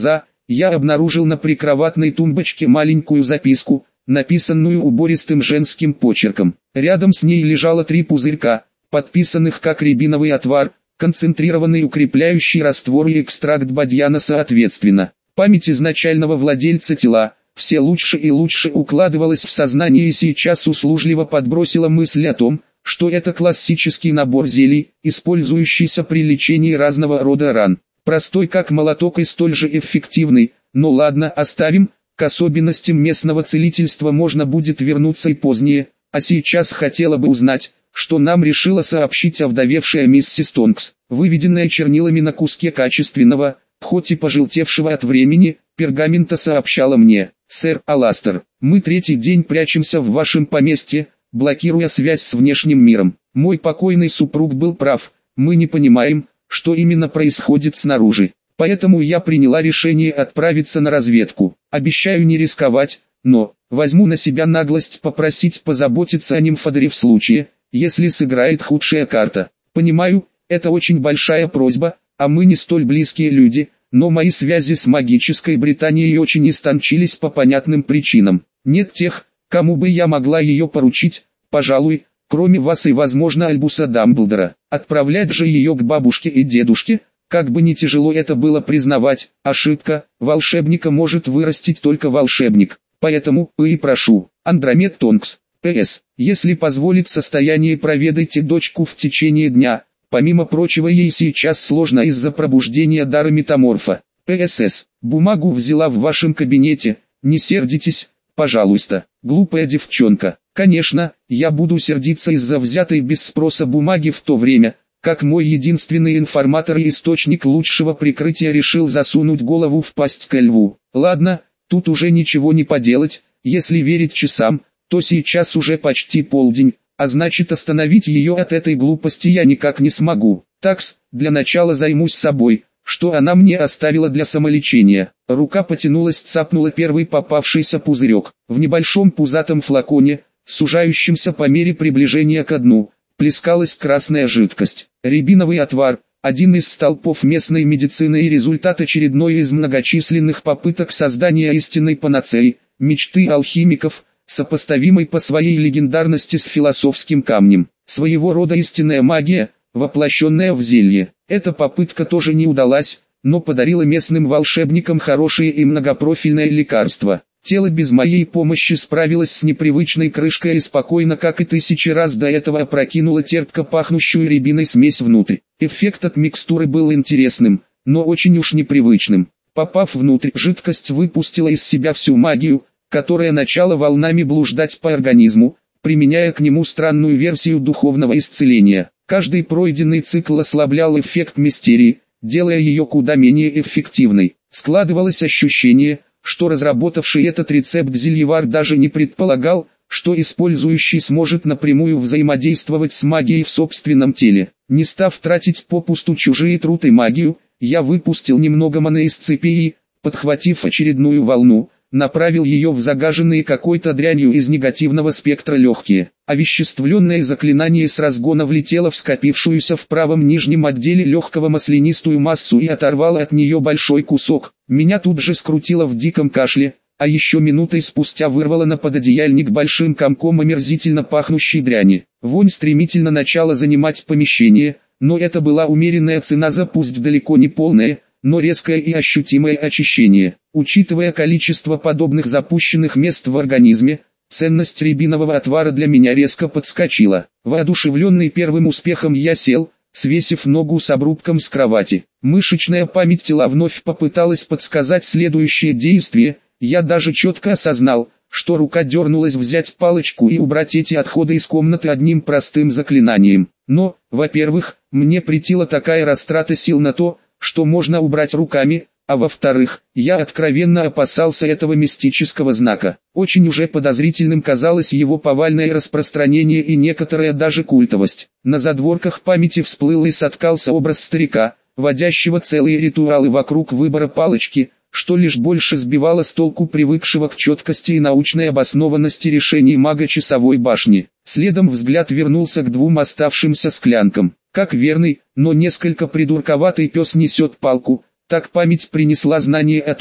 я обнаружил на прикроватной тумбочке маленькую записку, написанную убористым женским почерком. Рядом с ней лежало три пузырька, подписанных как рябиновый отвар, концентрированный укрепляющий раствор и экстракт бадьяна соответственно. Память изначального владельца тела, все лучше и лучше укладывалась в сознание и сейчас услужливо подбросила мысль о том, что это классический набор зелий, использующийся при лечении разного рода ран. Простой как молоток и столь же эффективный, но ладно, оставим, к особенностям местного целительства можно будет вернуться и позднее, а сейчас хотела бы узнать, что нам решила сообщить овдовевшая миссис Тонкс, выведенная чернилами на куске качественного, хоть и пожелтевшего от времени, пергамента сообщала мне: «Сэр Аластер, мы третий день прячемся в вашем поместье, блокируя связь с внешним миром. Мой покойный супруг был прав, мы не понимаем, что именно происходит снаружи. Поэтому я приняла решение отправиться на разведку. Обещаю не рисковать, но возьму на себя наглость попросить позаботиться о нимфодере в случае, если сыграет худшая карта. Понимаю, это очень большая просьба, а мы не столь близкие люди, но мои связи с магической Британией очень истончились по понятным причинам. Нет тех, кому бы я могла ее поручить, пожалуй, кроме вас и, возможно, Альбуса Дамблдора. Отправлять же ее к бабушке и дедушке, как бы ни тяжело это было признавать, ошибка, волшебника может вырастить только волшебник. Поэтому, и прошу, Андромед Тонкс, П С, если позволит состояние, проведайте дочку в течение дня. Помимо прочего, ей сейчас сложно из-за пробуждения дара метаморфа. П С С, бумагу взяла в вашем кабинете, не сердитесь, пожалуйста, глупая девчонка. Конечно, я буду сердиться из-за взятой без спроса бумаги в то время, как мой единственный информатор и источник лучшего прикрытия решил засунуть голову в пасть ко льву. Ладно, тут уже ничего не поделать, если верить часам, то сейчас уже почти полдень, а значит остановить ее от этой глупости я никак не смогу. Такс, для начала займусь собой, что она мне оставила для самолечения. Рука потянулась, цапнула первый попавшийся пузырек. В небольшом пузатом флаконе, сужающемся по мере приближения ко дну, плескалась красная жидкость. Рябиновый отвар, один из столпов местной медицины и результат очередной из многочисленных попыток создания истинной панацеи, мечты алхимиков, сопоставимой по своей легендарности с философским камнем. Своего рода истинная магия, воплощенная в зелье. Эта попытка тоже не удалась, но подарила местным волшебникам хорошее и многопрофильное лекарство. Тело без моей помощи справилось с непривычной крышкой и спокойно, как и тысячи раз до этого, опрокинуло терпко пахнущую рябиной смесь внутрь. Эффект от микстуры был интересным, но очень уж непривычным. Попав внутрь, жидкость выпустила из себя всю магию, которая начала волнами блуждать по организму, применяя к нему странную версию духовного исцеления. Каждый пройденный цикл ослаблял эффект мистерии, делая ее куда менее эффективной. Складывалось ощущение, что разработавший этот рецепт зельевар даже не предполагал, что использующий сможет напрямую взаимодействовать с магией в собственном теле. Не став тратить попусту чужие труд и магию, я выпустил немного маны из цепи и, подхватив очередную волну, направил ее в загаженные какой-то дрянью из негативного спектра легкие. Овеществленное заклинание с разгона влетело в скопившуюся в правом нижнем отделе легкого маслянистую массу и оторвало от нее большой кусок. Меня тут же скрутило в диком кашле, а еще минутой спустя вырвало на пододеяльник большим комком омерзительно пахнущей дряни. Вонь стремительно начала занимать помещение, но это была умеренная цена за пусть далеко не полное, но резкое и ощутимое очищение. Учитывая количество подобных запущенных мест в организме, ценность рябинового отвара для меня резко подскочила. Воодушевленный первым успехом я сел, свесив ногу с обрубком с кровати. Мышечная память тела вновь попыталась подсказать следующее действие. Я даже четко осознал, что рука дернулась взять палочку и убрать эти отходы из комнаты одним простым заклинанием. Но, во-первых, мне претила такая растрата сил на то, что можно убрать руками, а во-вторых, я откровенно опасался этого мистического знака. Очень уже подозрительным казалось его повальное распространение и некоторая даже культовость. На задворках памяти всплыл и соткался образ старика, водящего целые ритуалы вокруг выбора палочки, что лишь больше сбивало с толку привыкшего к четкости и научной обоснованности решений мага часовой башни. Следом взгляд вернулся к двум оставшимся склянкам. Как верный, но несколько придурковатый пес несет палку, так память принесла знание о том,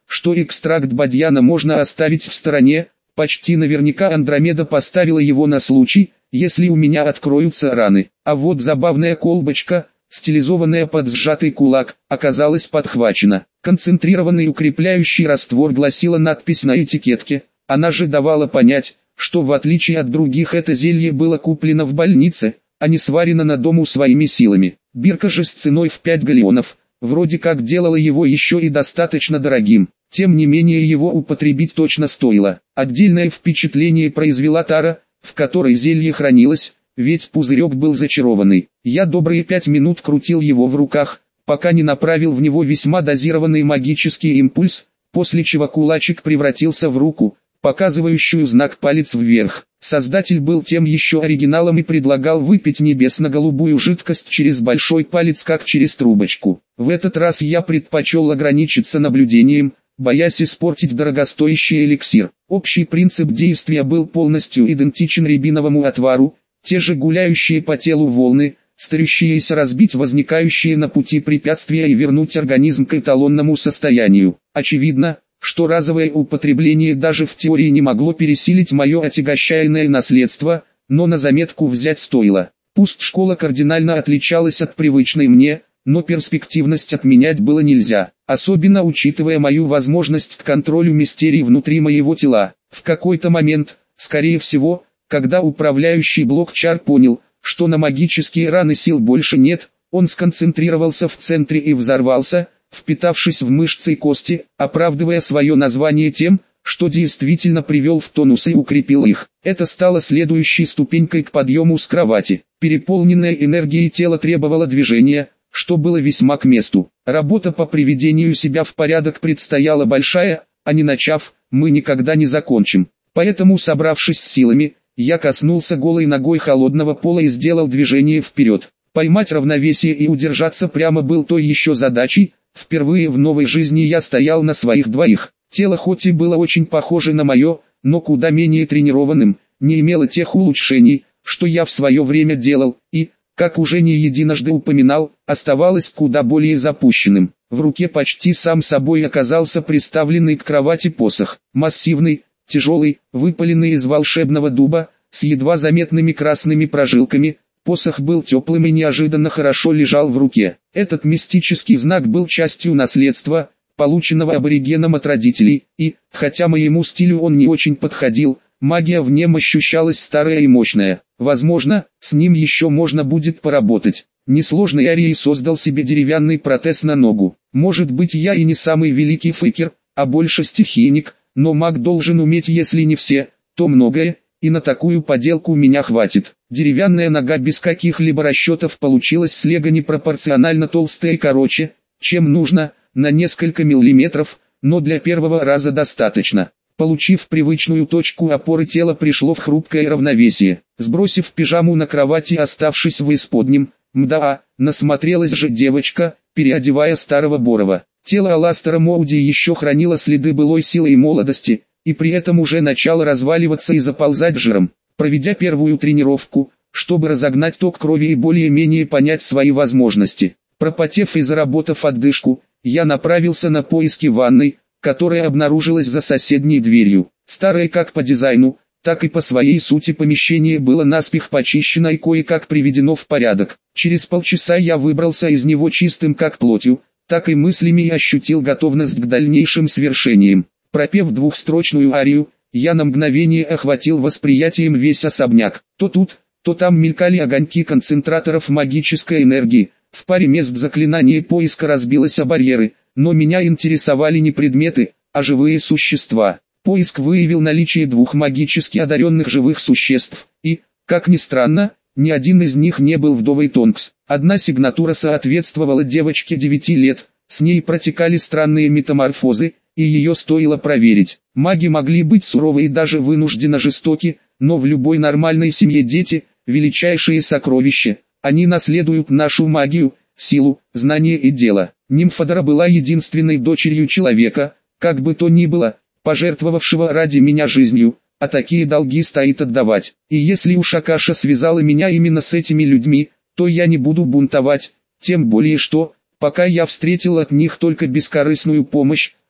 что экстракт бадьяна можно оставить в стороне, почти наверняка Андромеда поставила его на случай, если у меня откроются раны. А вот забавная колбочка, стилизованная под сжатый кулак, оказалась подхвачена. Концентрированный укрепляющий раствор, гласила надпись на этикетке. Она же давала понять, что в отличие от других это зелье было куплено в больнице, а не сварено на дому своими силами. Бирка же с ценой в пять галлеонов, вроде как делала его еще и достаточно дорогим. Тем не менее его употребить точно стоило. Отдельное впечатление произвела тара, в которой зелье хранилось, ведь пузырек был зачарованный. Я добрые пять минут крутил его в руках, пока не направил в него весьма дозированный магический импульс, после чего кулачик превратился в руку, показывающую знак палец вверх. Создатель был тем еще оригиналом и предлагал выпить небесно-голубую жидкость через большой палец, как через трубочку. В этот раз я предпочел ограничиться наблюдением, боясь испортить дорогостоящий эликсир. Общий принцип действия был полностью идентичен рябиновому отвару, те же гуляющие по телу волны, старающиеся разбить возникающие на пути препятствия и вернуть организм к эталонному состоянию. Очевидно, что разовое употребление даже в теории не могло пересилить мое отягощаемое наследство, но на заметку взять стоило. Пусть школа кардинально отличалась от привычной мне, но перспективность отменять было нельзя, особенно учитывая мою возможность к контролю мистерий внутри моего тела. В какой-то момент, скорее всего, когда управляющий блок чар понял, что на магические раны сил больше нет, он сконцентрировался в центре и взорвался, впитавшись в мышцы и кости, оправдывая свое название тем, что действительно привел в тонус и укрепил их. Это стало следующей ступенькой к подъему с кровати. Переполненное энергией тело требовало движения, что было весьма к месту. Работа по приведению себя в порядок предстояла большая, а не начав, мы никогда не закончим. Поэтому, собравшись с силами, я коснулся голой ногой холодного пола и сделал движение вперед. Поймать равновесие и удержаться прямо был той еще задачей. Впервые в новой жизни я стоял на своих двоих. Тело хоть и было очень похоже на мое, но куда менее тренированным, не имело тех улучшений, что я в свое время делал, и, как уже не единожды упоминал, оставалось куда более запущенным. В руке почти сам собой оказался приставленный к кровати посох. Массивный, тяжелый, выпаленный из волшебного дуба, с едва заметными красными прожилками. Посох был теплым и неожиданно хорошо лежал в руке. Этот мистический знак был частью наследства, полученного аборигеном от родителей, и, хотя моему стилю он не очень подходил, магия в нем ощущалась старая и мощная. Возможно, с ним еще можно будет поработать. Несложный Арий создал себе деревянный протез на ногу. Может быть, я и не самый великий фейкер, а больше стихийник, но маг должен уметь, если не все, то многое, и на такую поделку меня хватит. Деревянная нога без каких-либо расчетов получилась с лего непропорционально толстая и короче, чем нужно, на несколько миллиметров, но для первого раза достаточно. Получив привычную точку опоры, тело пришло в хрупкое равновесие. Сбросив пижаму на кровати и оставшись в исподнем, мда, насмотрелась же девочка, переодевая старого Борова. Тело Аластера Моуди еще хранило следы былой силы и молодости, и при этом уже начало разваливаться и заползать жиром. Проведя первую тренировку, чтобы разогнать ток крови и более-менее понять свои возможности, пропотев и заработав отдышку, я направился на поиски ванной, которая обнаружилась за соседней дверью. Старое как по дизайну, так и по своей сути помещение было наспех почищено и кое-как приведено в порядок. Через полчаса я выбрался из него чистым как плотью, так и мыслями и ощутил готовность к дальнейшим свершениям. Пропев двухстрочную арию, я на мгновение охватил восприятием весь особняк. То тут, то там мелькали огоньки концентраторов магической энергии. В паре мест заклинание поиска разбилось о барьеры, но меня интересовали не предметы, а живые существа. Поиск выявил наличие двух магически одаренных живых существ, и, как ни странно, ни один из них не был вдовой Тонкс. Одна сигнатура соответствовала девочке девяти лет, с ней протекали странные метаморфозы, и ее стоило проверить. Маги могли быть суровы и даже вынужденно жестоки, но в любой нормальной семье дети – величайшие сокровища. Они наследуют нашу магию, силу, знание и дело. Нимфодора была единственной дочерью человека, как бы то ни было, пожертвовавшего ради меня жизнью, а такие долги стоит отдавать. И если уж Акаша связала меня именно с этими людьми, то я не буду бунтовать, тем более что, пока я встретил от них только бескорыстную помощь,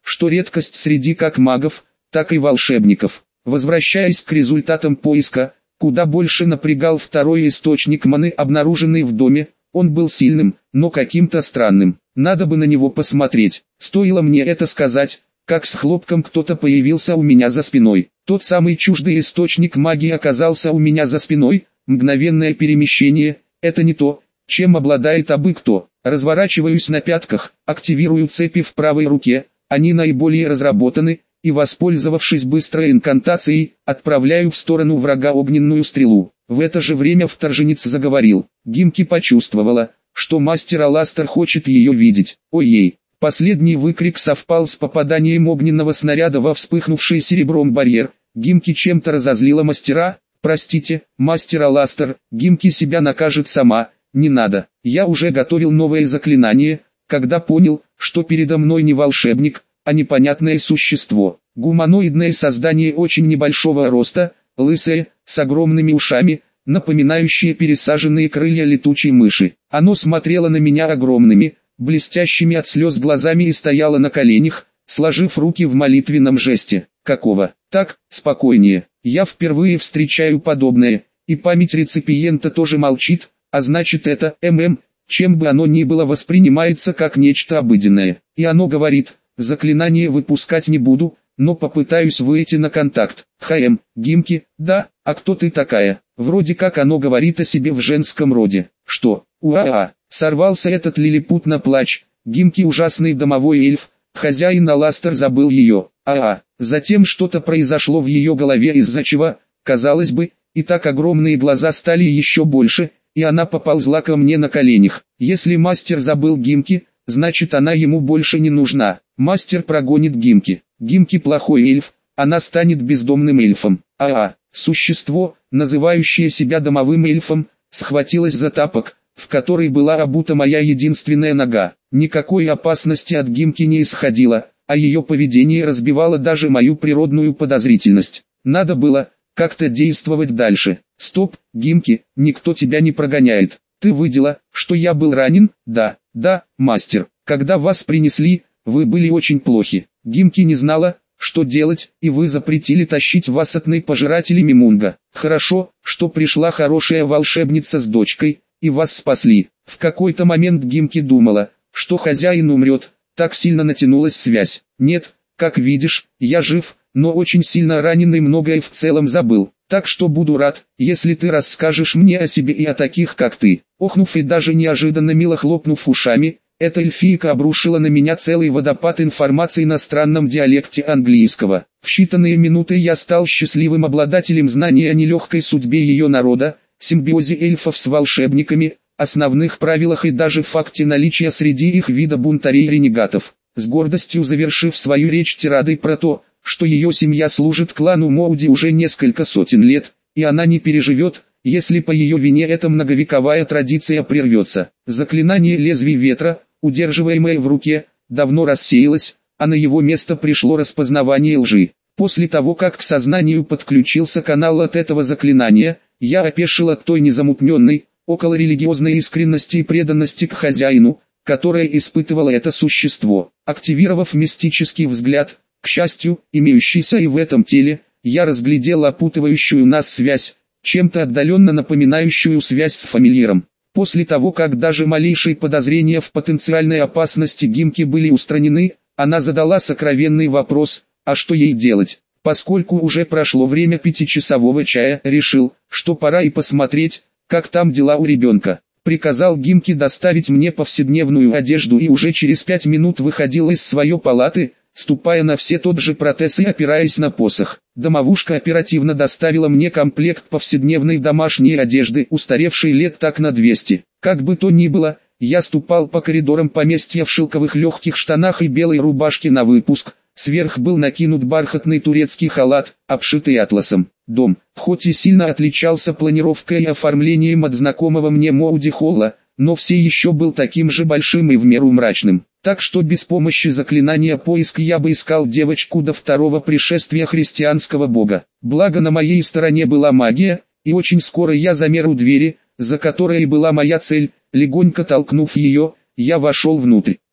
что редкость среди как магов, так и волшебников. Возвращаясь к результатам поиска, куда больше напрягал второй источник маны, обнаруженный в доме. Он был сильным, но каким-то странным. Надо бы на него посмотреть. Стоило мне это сказать, как с хлопком кто-то появился у меня за спиной. Тот самый чуждый источник магии оказался у меня за спиной. Мгновенное перемещение – это не то, чем обладает абы кто. Разворачиваюсь на пятках, активирую цепи в правой руке, они наиболее разработаны, и, воспользовавшись быстрой инкантацией, отправляю в сторону врага огненную стрелу. В это же время вторженец заговорил. Гимки почувствовала, что мастер Аластер хочет ее видеть. Ой-ей! Последний выкрик совпал с попаданием огненного снаряда во вспыхнувший серебром барьер. Гимки чем-то разозлила мастера. Простите, мастер Аластер, Гимки себя накажет сама. Не надо. Я уже готовил новое заклинание, когда понял, что передо мной не волшебник, а непонятное существо. Гуманоидное создание очень небольшого роста, лысое, с огромными ушами, напоминающее пересаженные крылья летучей мыши. Оно смотрело на меня огромными, блестящими от слез глазами и стояло на коленях, сложив руки в молитвенном жесте. Какого? Так, спокойнее. Я впервые встречаю подобное, и память реципиента тоже молчит, а значит это, ММ, чем бы оно ни было, воспринимается как нечто обыденное. И оно говорит: заклинание выпускать не буду, но попытаюсь выйти на контакт. ХМ, Гимки, да, а кто ты такая? Вроде как оно говорит о себе в женском роде. Что? Уа-а, сорвался этот лилипут на плач. Гимки ужасный домовой эльф, хозяин Аластер забыл ее. А-а, затем что-то произошло в ее голове, из-за чего, казалось бы, и так огромные глаза стали еще больше, и она поползла ко мне на коленях. Если мастер забыл Гимки, значит она ему больше не нужна. Мастер прогонит Гимки. Гимки плохой эльф, она станет бездомным эльфом. А-а, существо, называющее себя домовым эльфом, схватилось за тапок, в который была обута моя единственная нога. Никакой опасности от Гимки не исходило, а ее поведение разбивало даже мою природную подозрительность. Надо было как-то действовать дальше. Стоп, Гимки, никто тебя не прогоняет. Ты видела, что я был ранен? Да, да, мастер. Когда вас принесли, вы были очень плохи. Гимки не знала, что делать, и вы запретили тащить васатный пожиратель Мимунга. Хорошо, что пришла хорошая волшебница с дочкой, и вас спасли. В какой-то момент Гимки думала, что хозяин умрет, так сильно натянулась связь. Нет, как видишь, я жив, но очень сильно ранен и многое в целом забыл. Так что буду рад, если ты расскажешь мне о себе и о таких, как ты. Охнув и даже неожиданно мило хлопнув ушами, эта эльфийка обрушила на меня целый водопад информации на странном диалекте английского. В считанные минуты я стал счастливым обладателем знания о нелегкой судьбе ее народа, симбиозе эльфов с волшебниками, основных правилах и даже факте наличия среди их вида бунтарей-ренегатов. С гордостью завершив свою речь тирадой про то, что ее семья служит клану Моуди уже несколько сотен лет, и она не переживет, если по ее вине эта многовековая традиция прервется. Заклинание лезвий ветра, удерживаемое в руке, давно рассеялось, а на его место пришло распознавание лжи. После того, как к сознанию подключился канал от этого заклинания, я опешил от той незамутненной, околорелигиозной искренности и преданности к хозяину, которое испытывало это существо. Активировав мистический взгляд, к счастью, имеющийся и в этом теле, я разглядел опутывающую нас связь, чем-то отдаленно напоминающую связь с фамильяром. После того, как даже малейшие подозрения в потенциальной опасности Гимки были устранены, она задала сокровенный вопрос: а что ей делать? Поскольку уже прошло время пятичасового чая, решил, что пора и посмотреть, как там дела у ребенка. Приказал Гимке доставить мне повседневную одежду и уже через пять минут выходил из своей палаты, ступая на все тот же протез и опираясь на посох. Домовушка оперативно доставила мне комплект повседневной домашней одежды, устаревшей лет так на двести. Как бы то ни было, я ступал по коридорам поместья в шелковых легких штанах и белой рубашке на выпуск. Сверх был накинут бархатный турецкий халат, обшитый атласом. Дом, хоть и сильно отличался планировкой и оформлением от знакомого мне Моуди Холла, но все еще был таким же большим и в меру мрачным. Так что без помощи заклинания поиска я бы искал девочку до второго пришествия христианского бога. Благо на моей стороне была магия, и очень скоро я замер у двери, за которой и была моя цель. Легонько толкнув ее, я вошел внутрь.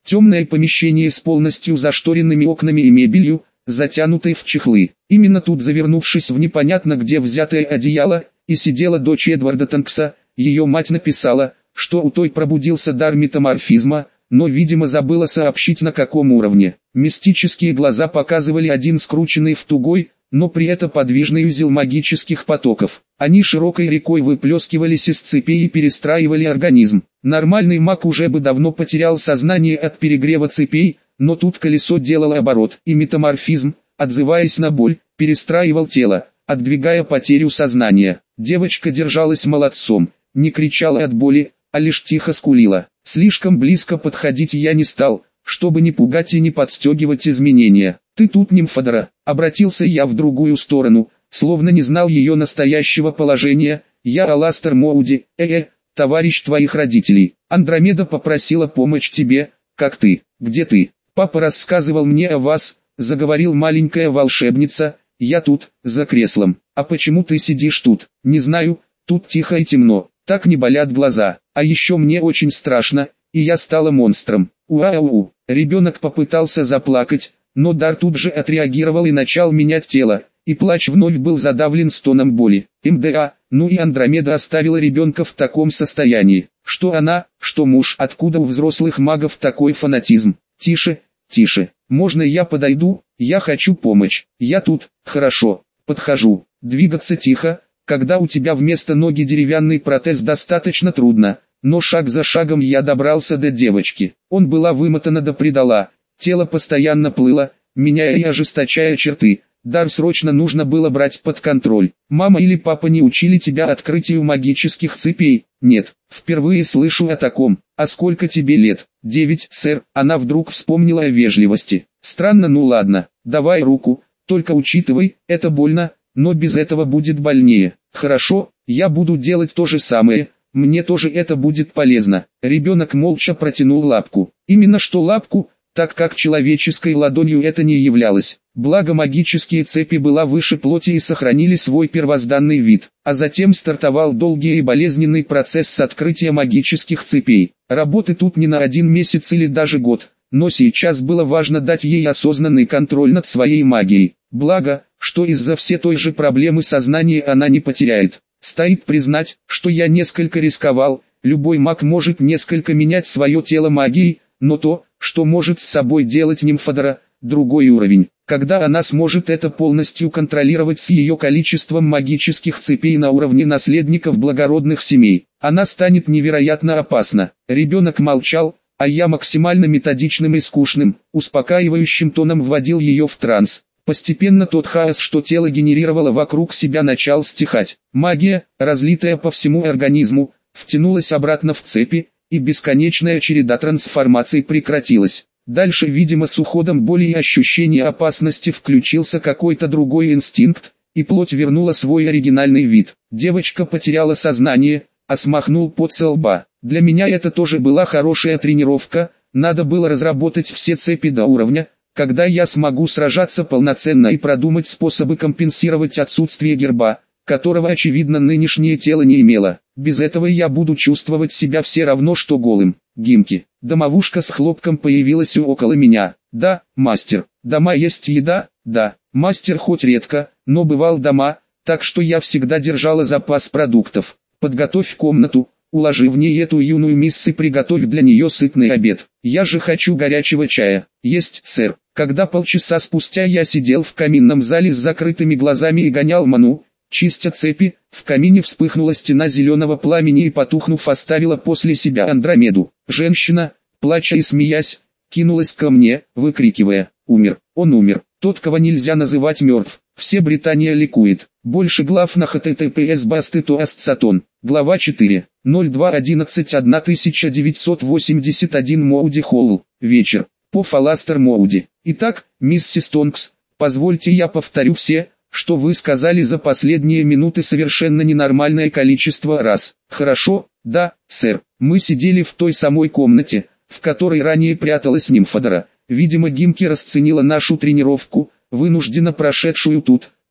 Темное помещение с полностью зашторенными окнами и мебелью, затянутой в чехлы. Именно тут, завернувшись в непонятно где взятое одеяло, и сидела дочь Эдварда Танкса. Ее мать написала, что у той пробудился дар метаморфизма, но, видимо, забыла сообщить на каком уровне. Мистические глаза показывали один скрученный в тугой, но при этом подвижный узел магических потоков. Они широкой рекой выплескивались из цепей и перестраивали организм. Нормальный маг уже бы давно потерял сознание от перегрева цепей, но тут колесо делало оборот, и метаморфизм, отзываясь на боль, перестраивал тело, отдвигая потерю сознания. Девочка держалась молодцом, не кричала от боли, а лишь тихо скулила. Слишком близко подходить я не стал, чтобы не пугать и не подстегивать изменения. «Ты тут, Нимфодора?» — обратился я в другую сторону, словно не знал ее настоящего положения. «Я Аластер Моуди, э-э, товарищ твоих родителей. Андромеда попросила помочь тебе. Как ты? Где ты?» «Папа рассказывал мне о вас», — заговорил маленькая волшебница. «Я тут, за креслом. А почему ты сидишь тут?» «Не знаю, тут тихо и темно. Так не болят глаза. А еще мне очень страшно, и я стала монстром». «Уау!» Ребенок попытался заплакать, но дар тут же отреагировал и начал менять тело, и плач вновь был задавлен стоном боли. МДА, ну и Андромеда оставила ребенка в таком состоянии. Что она, что муж, откуда у взрослых магов такой фанатизм? «Тише, тише, можно я подойду? Я хочу помочь. Я тут, хорошо, подхожу. Двигаться тихо, когда у тебя вместо ноги деревянный протез, достаточно трудно». Но шаг за шагом я добрался до девочки. Он была вымотана до предела, тело постоянно плыло, меняя и ожесточая черты. Дар срочно нужно было брать под контроль. «Мама или папа не учили тебя открытию магических цепей?» «Нет, впервые слышу о таком. А сколько тебе лет?» «Девять, сэр». Она вдруг вспомнила о вежливости. «Странно, ну ладно, давай руку, только учитывай, это больно, но без этого будет больнее». «Хорошо, я буду делать то же самое. Мне тоже это будет полезно». Ребенок молча протянул лапку. Именно что лапку, так как человеческой ладонью это не являлось. Благо магические цепи была выше плоти и сохранили свой первозданный вид. А затем стартовал долгий и болезненный процесс с открытия магических цепей. Работы тут не на один месяц или даже год, но сейчас было важно дать ей осознанный контроль над своей магией. Благо, что из-за все той же проблемы сознания она не потеряет. Стоит признать, что я несколько рисковал. Любой маг может несколько менять свое тело магией, но то, что может с собой делать Нимфодора, другой уровень. Когда она сможет это полностью контролировать с ее количеством магических цепей на уровне наследников благородных семей, она станет невероятно опасна. Ребенок молчал, а я максимально методичным и скучным, успокаивающим тоном вводил ее в транс. Постепенно тот хаос, что тело генерировало вокруг себя, начал стихать. Магия, разлитая по всему организму, втянулась обратно в цепи, и бесконечная череда трансформаций прекратилась. Дальше, видимо, с уходом боли и ощущения опасности включился какой-то другой инстинкт, и плоть вернула свой оригинальный вид. Девочка потеряла сознание, а смахнул пот со лба. Для меня это тоже была хорошая тренировка, надо было разработать все цепи до уровня, когда я смогу сражаться полноценно и продумать способы компенсировать отсутствие герба, которого очевидно нынешнее тело не имело. Без этого я буду чувствовать себя все равно что голым. Гимки. Домовушка с хлопком появилась около меня. «Да, мастер. Дома есть еда?» «Да, мастер, хоть редко, но бывал дома, так что я всегда держала запас продуктов. Подготовь комнату, уложи в ней эту юную мисс и приготовь для нее сытный обед. Я же хочу горячего чая». «Есть, сэр». Когда полчаса спустя я сидел в каминном зале с закрытыми глазами и гонял ману, чистя цепи, в камине вспыхнула стена зеленого пламени и, потухнув, оставила после себя Андромеду. Женщина, плача и смеясь, кинулась ко мне, выкрикивая: «Умер, он умер, тот, кого нельзя называть мертв». Все Британия ликует. Больше глав на https басты.тоасцатон. Глава четыре. ноль два одиннадцать тысяча девятьсот восемьдесят один Моуди Холл. Вечер. По Аластер Моуди. Итак, миссис Тонкс, позвольте я повторю все, что вы сказали за последние минуты совершенно ненормальное количество раз. Хорошо, да, сэр. Мы сидели в той самой комнате, в которой ранее пряталась Нимфодора. Видимо, Гимки расценила нашу тренировку, вынужденно прошедшую тут,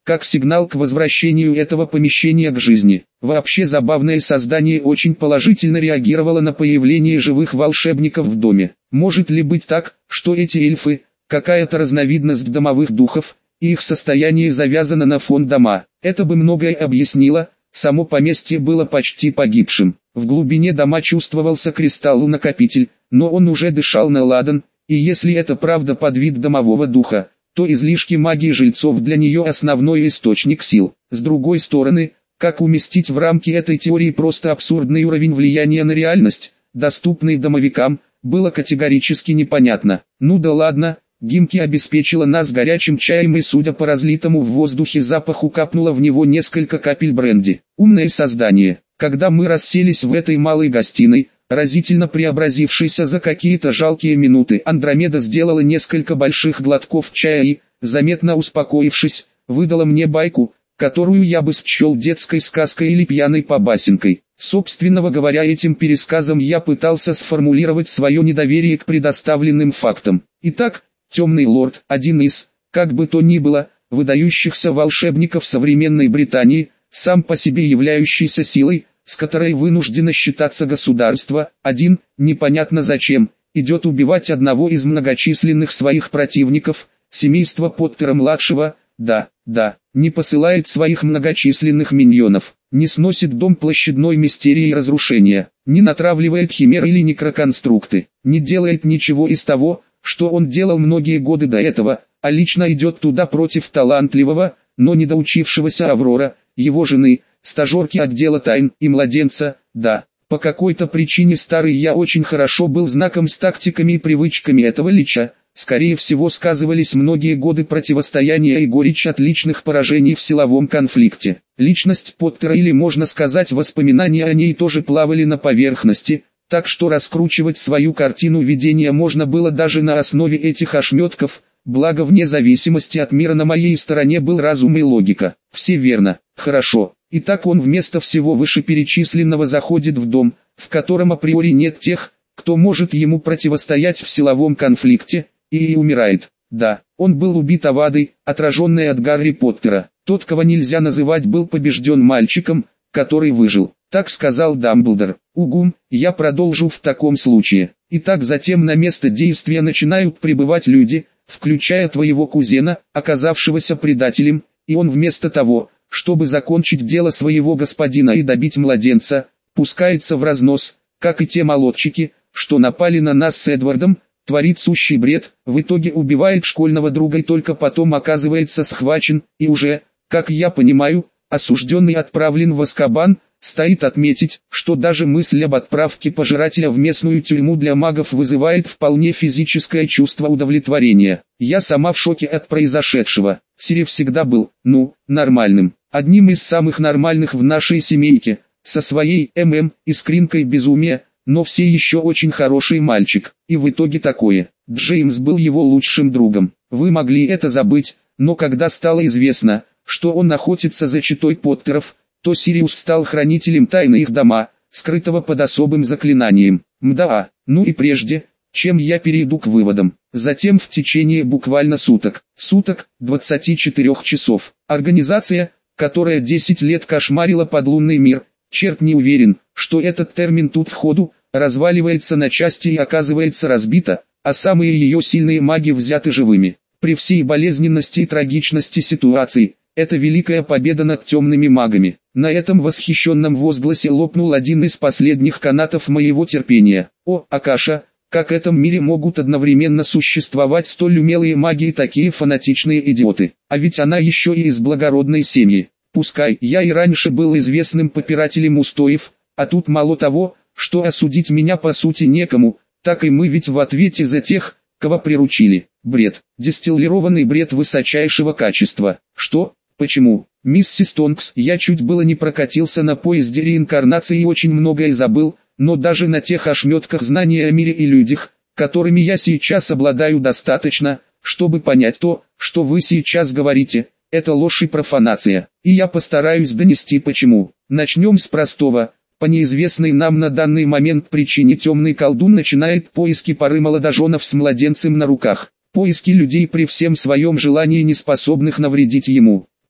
как сигнал к возвращению этого помещения к жизни. Вообще забавное создание очень положительно реагировало на появление живых волшебников в доме. Может ли быть так, что эти эльфы, какая-то разновидность домовых духов, и их состояние завязано на фон дома? Это бы многое объяснило. Само поместье было почти погибшим. В глубине дома чувствовался кристалл-накопитель, но он уже дышал на ладан, и если это правда подвид домового духа, то излишки магии жильцов для нее основной источник сил. С другой стороны, как уместить в рамки этой теории просто абсурдный уровень влияния на реальность, доступный домовикам, было категорически непонятно. Ну да ладно. Гимки обеспечила нас горячим чаем и, судя по разлитому в воздухе запаху, капнула в него несколько капель бренди. Умное создание. Когда мы расселись в этой малой гостиной, разительно преобразившейся за какие-то жалкие минуты, Андромеда сделала несколько больших глотков чая и, заметно успокоившись, выдала мне байку, которую я бы счел детской сказкой или пьяной побасенкой. Собственно говоря, этим пересказом я пытался сформулировать свое недоверие к предоставленным фактам. Итак, Темный лорд, один из, как бы то ни было, выдающихся волшебников современной Британии, сам по себе являющийся силой, с которой вынуждено считаться государство, один, непонятно зачем, идет убивать одного из многочисленных своих противников, семейства Поттера-младшего, да, да, не посылает своих многочисленных миньонов, не сносит дом площадной мистерии и разрушения, не натравливает химер или некроконструкты, не делает ничего из того, что он делал многие годы до этого, а лично идет туда против талантливого, но недоучившегося Аврора, его жены, стажерки отдела тайн и младенца. Да, по какой-то причине старый я очень хорошо был знаком с тактиками и привычками этого лича, скорее всего сказывались многие годы противостояния и горечь от личных поражений в силовом конфликте. Личность Поттера, или можно сказать воспоминания о ней, тоже плавали на поверхности, так что раскручивать свою картину видения можно было даже на основе этих ошметков, благо вне зависимости от мира на моей стороне был разум и логика. Все верно, хорошо. Итак, он вместо всего вышеперечисленного заходит в дом, в котором априори нет тех, кто может ему противостоять в силовом конфликте, и, и умирает. Да, он был убит Авадой, отраженной от Гарри Поттера. Тот, кого нельзя называть, был побежден мальчиком, который выжил. Так сказал Дамблдор. Угу, я продолжу в таком случае. Итак, затем на место действия начинают прибывать люди, включая твоего кузена, оказавшегося предателем, и он вместо того, чтобы закончить дело своего господина и добить младенца, пускается в разнос, как и те молодчики, что напали на нас с Эдвардом, творит сущий бред, в итоге убивает школьного друга и только потом оказывается схвачен, и уже, как я понимаю, осужденный отправлен в Азкабан. Стоит отметить, что даже мысль об отправке пожирателя в местную тюрьму для магов вызывает вполне физическое чувство удовлетворения. Я сама в шоке от произошедшего. Сири всегда был, ну, нормальным. Одним из самых нормальных в нашей семейке, со своей ММ, искринкой безумия, но все еще очень хороший мальчик. И в итоге такое. Джеймс был его лучшим другом. Вы могли это забыть, но когда стало известно, что он охотится за четой Поттеров, то Сириус стал хранителем тайны их дома, скрытого под особым заклинанием. Мда, ну и прежде, чем я перейду к выводам. Затем в течение буквально суток, суток, двадцати четырёх часов, организация, которая десять лет кошмарила подлунный мир, черт не уверен, что этот термин тут в ходу, разваливается на части и оказывается разбита, а самые ее сильные маги взяты живыми. При всей болезненности и трагичности ситуации, это великая победа над темными магами. На этом восхищенном возгласе лопнул один из последних канатов моего терпения. О, Акаша, как в этом мире могут одновременно существовать столь умелые маги и такие фанатичные идиоты. А ведь она еще и из благородной семьи. Пускай я и раньше был известным попирателем устоев, а тут мало того, что осудить меня по сути некому, так и мы ведь в ответе за тех, кого приручили. Бред. Дистиллированный бред высочайшего качества. Что? Почему? Миссис Тонкс, я чуть было не прокатился на поезде реинкарнации и очень многое забыл, но даже на тех ошметках знаний о мире и людях, которыми я сейчас обладаю, достаточно, чтобы понять то, что вы сейчас говорите, это ложь и профанация. И я постараюсь донести почему. Начнем с простого. По неизвестной нам на данный момент причине темный колдун начинает поиски пары молодоженов с младенцем на руках. Поиски людей при всем своем желании, не способных навредить ему.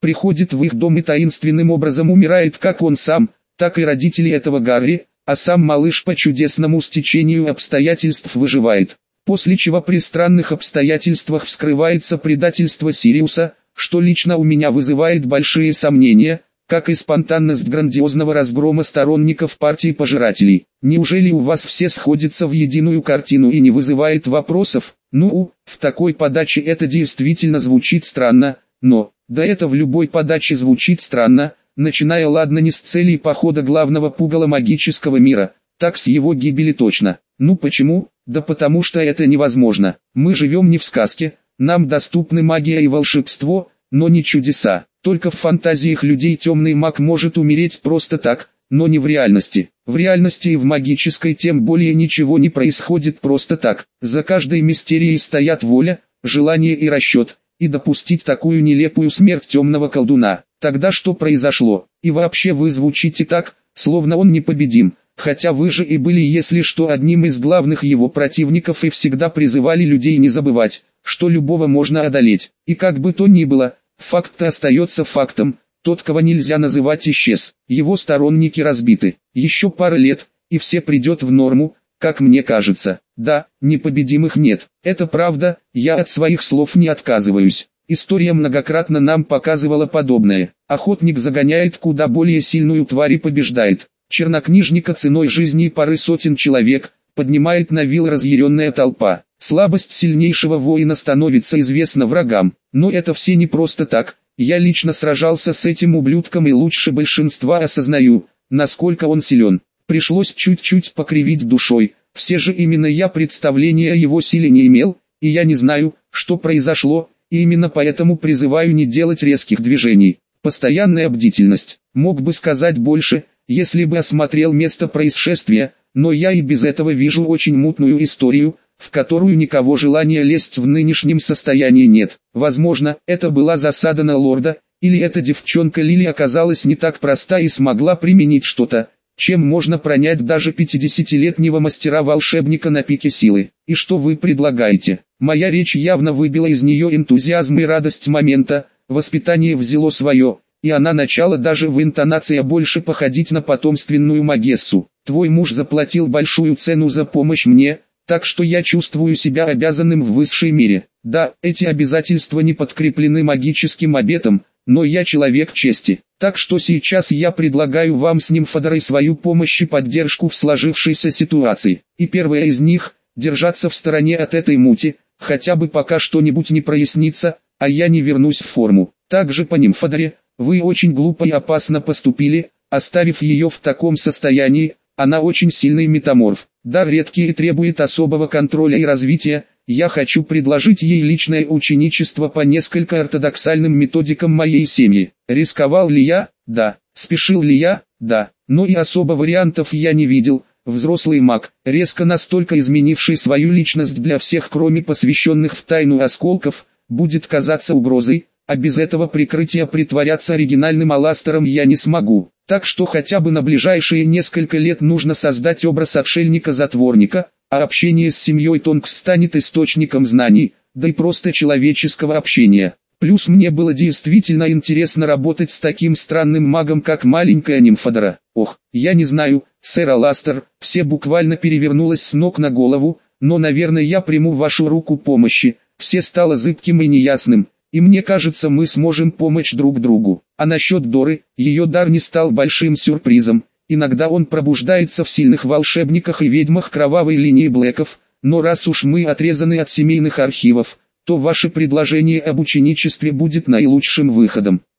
приходит в их дом и таинственным образом умирает как он сам, так и родители этого Гарри, а сам малыш по чудесному стечению обстоятельств выживает. После чего при странных обстоятельствах вскрывается предательство Сириуса, что лично у меня вызывает большие сомнения, как и спонтанность грандиозного разгрома сторонников партии пожирателей. Неужели у вас все сходятся в единую картину и не вызывает вопросов? Ну, в такой подаче это действительно звучит странно, но, да это в любой подаче звучит странно, начиная ладно не с целей похода главного пугала магического мира, так с его гибели точно. Ну почему? Да потому что это невозможно. Мы живем не в сказке, нам доступны магия и волшебство, но не чудеса. Только в фантазиях людей темный маг может умереть просто так, но не в реальности. В реальности и в магической тем более ничего не происходит просто так. За каждой мистерией стоят воля, желание и расчет, и допустить такую нелепую смерть темного колдуна. Тогда что произошло? И вообще вы звучите так, словно он непобедим, хотя вы же и были если что одним из главных его противников и всегда призывали людей не забывать, что любого можно одолеть. И как бы то ни было, факт-то остается фактом, тот кого нельзя называть исчез, его сторонники разбиты. Еще пара лет, и все придет в норму, как мне кажется. Да, непобедимых нет, это правда, я от своих слов не отказываюсь. История многократно нам показывала подобное. Охотник загоняет куда более сильную тварь и побеждает. Чернокнижника ценой жизни и пары сотен человек поднимает на вил разъяренная толпа. Слабость сильнейшего воина становится известна врагам. Но это все не просто так. Я лично сражался с этим ублюдком и лучше большинства осознаю, насколько он силен. Пришлось чуть-чуть покривить душой. Все же именно я представления о его силе не имел, и я не знаю, что произошло. И именно поэтому призываю не делать резких движений. Постоянная бдительность. Мог бы сказать больше, если бы осмотрел место происшествия, но я и без этого вижу очень мутную историю, в которую никого желания лезть в нынешнем состоянии нет. Возможно, это была засада на лорда, или эта девчонка Лили оказалась не так проста и смогла применить что-то, чем можно пронять даже пятидесятилетнего мастера-волшебника на пике силы. И что вы предлагаете? Моя речь явно выбила из нее энтузиазм и радость момента, воспитание взяло свое, и она начала даже в интонации больше походить на потомственную магессу. Твой муж заплатил большую цену за помощь мне, так что я чувствую себя обязанным в высшей мере. Да, эти обязательства не подкреплены магическим обетом, но я человек чести. Так что сейчас я предлагаю вам с Нимфодорой свою помощь и поддержку в сложившейся ситуации. И первая из них – держаться в стороне от этой мути, хотя бы пока что-нибудь не прояснится, а я не вернусь в форму. Также по Нимфодоре, вы очень глупо и опасно поступили, оставив ее в таком состоянии, она очень сильный метаморф. Да, редкий и требует особого контроля и развития. Я хочу предложить ей личное ученичество по несколько ортодоксальным методикам моей семьи. Рисковал ли я? Да. Спешил ли я? Да. Но и особо вариантов я не видел. Взрослый маг, резко настолько изменивший свою личность для всех кроме посвященных в тайну осколков, будет казаться угрозой, а без этого прикрытия притворяться оригинальным Аластером я не смогу. Так что хотя бы на ближайшие несколько лет нужно создать образ отшельника-затворника, а общение с семьей Тонкс станет источником знаний, да и просто человеческого общения. Плюс мне было действительно интересно работать с таким странным магом, как маленькая Нимфодора. Ох, я не знаю, сэр Аластер, все буквально перевернулось с ног на голову, но наверное я приму вашу руку помощи, все стало зыбким и неясным. И мне кажется, мы сможем помочь друг другу. А насчет Доры, ее дар не стал большим сюрпризом. Иногда он пробуждается в сильных волшебниках и ведьмах кровавой линии Блэков, но раз уж мы отрезаны от семейных архивов, то ваше предложение об ученичестве будет наилучшим выходом.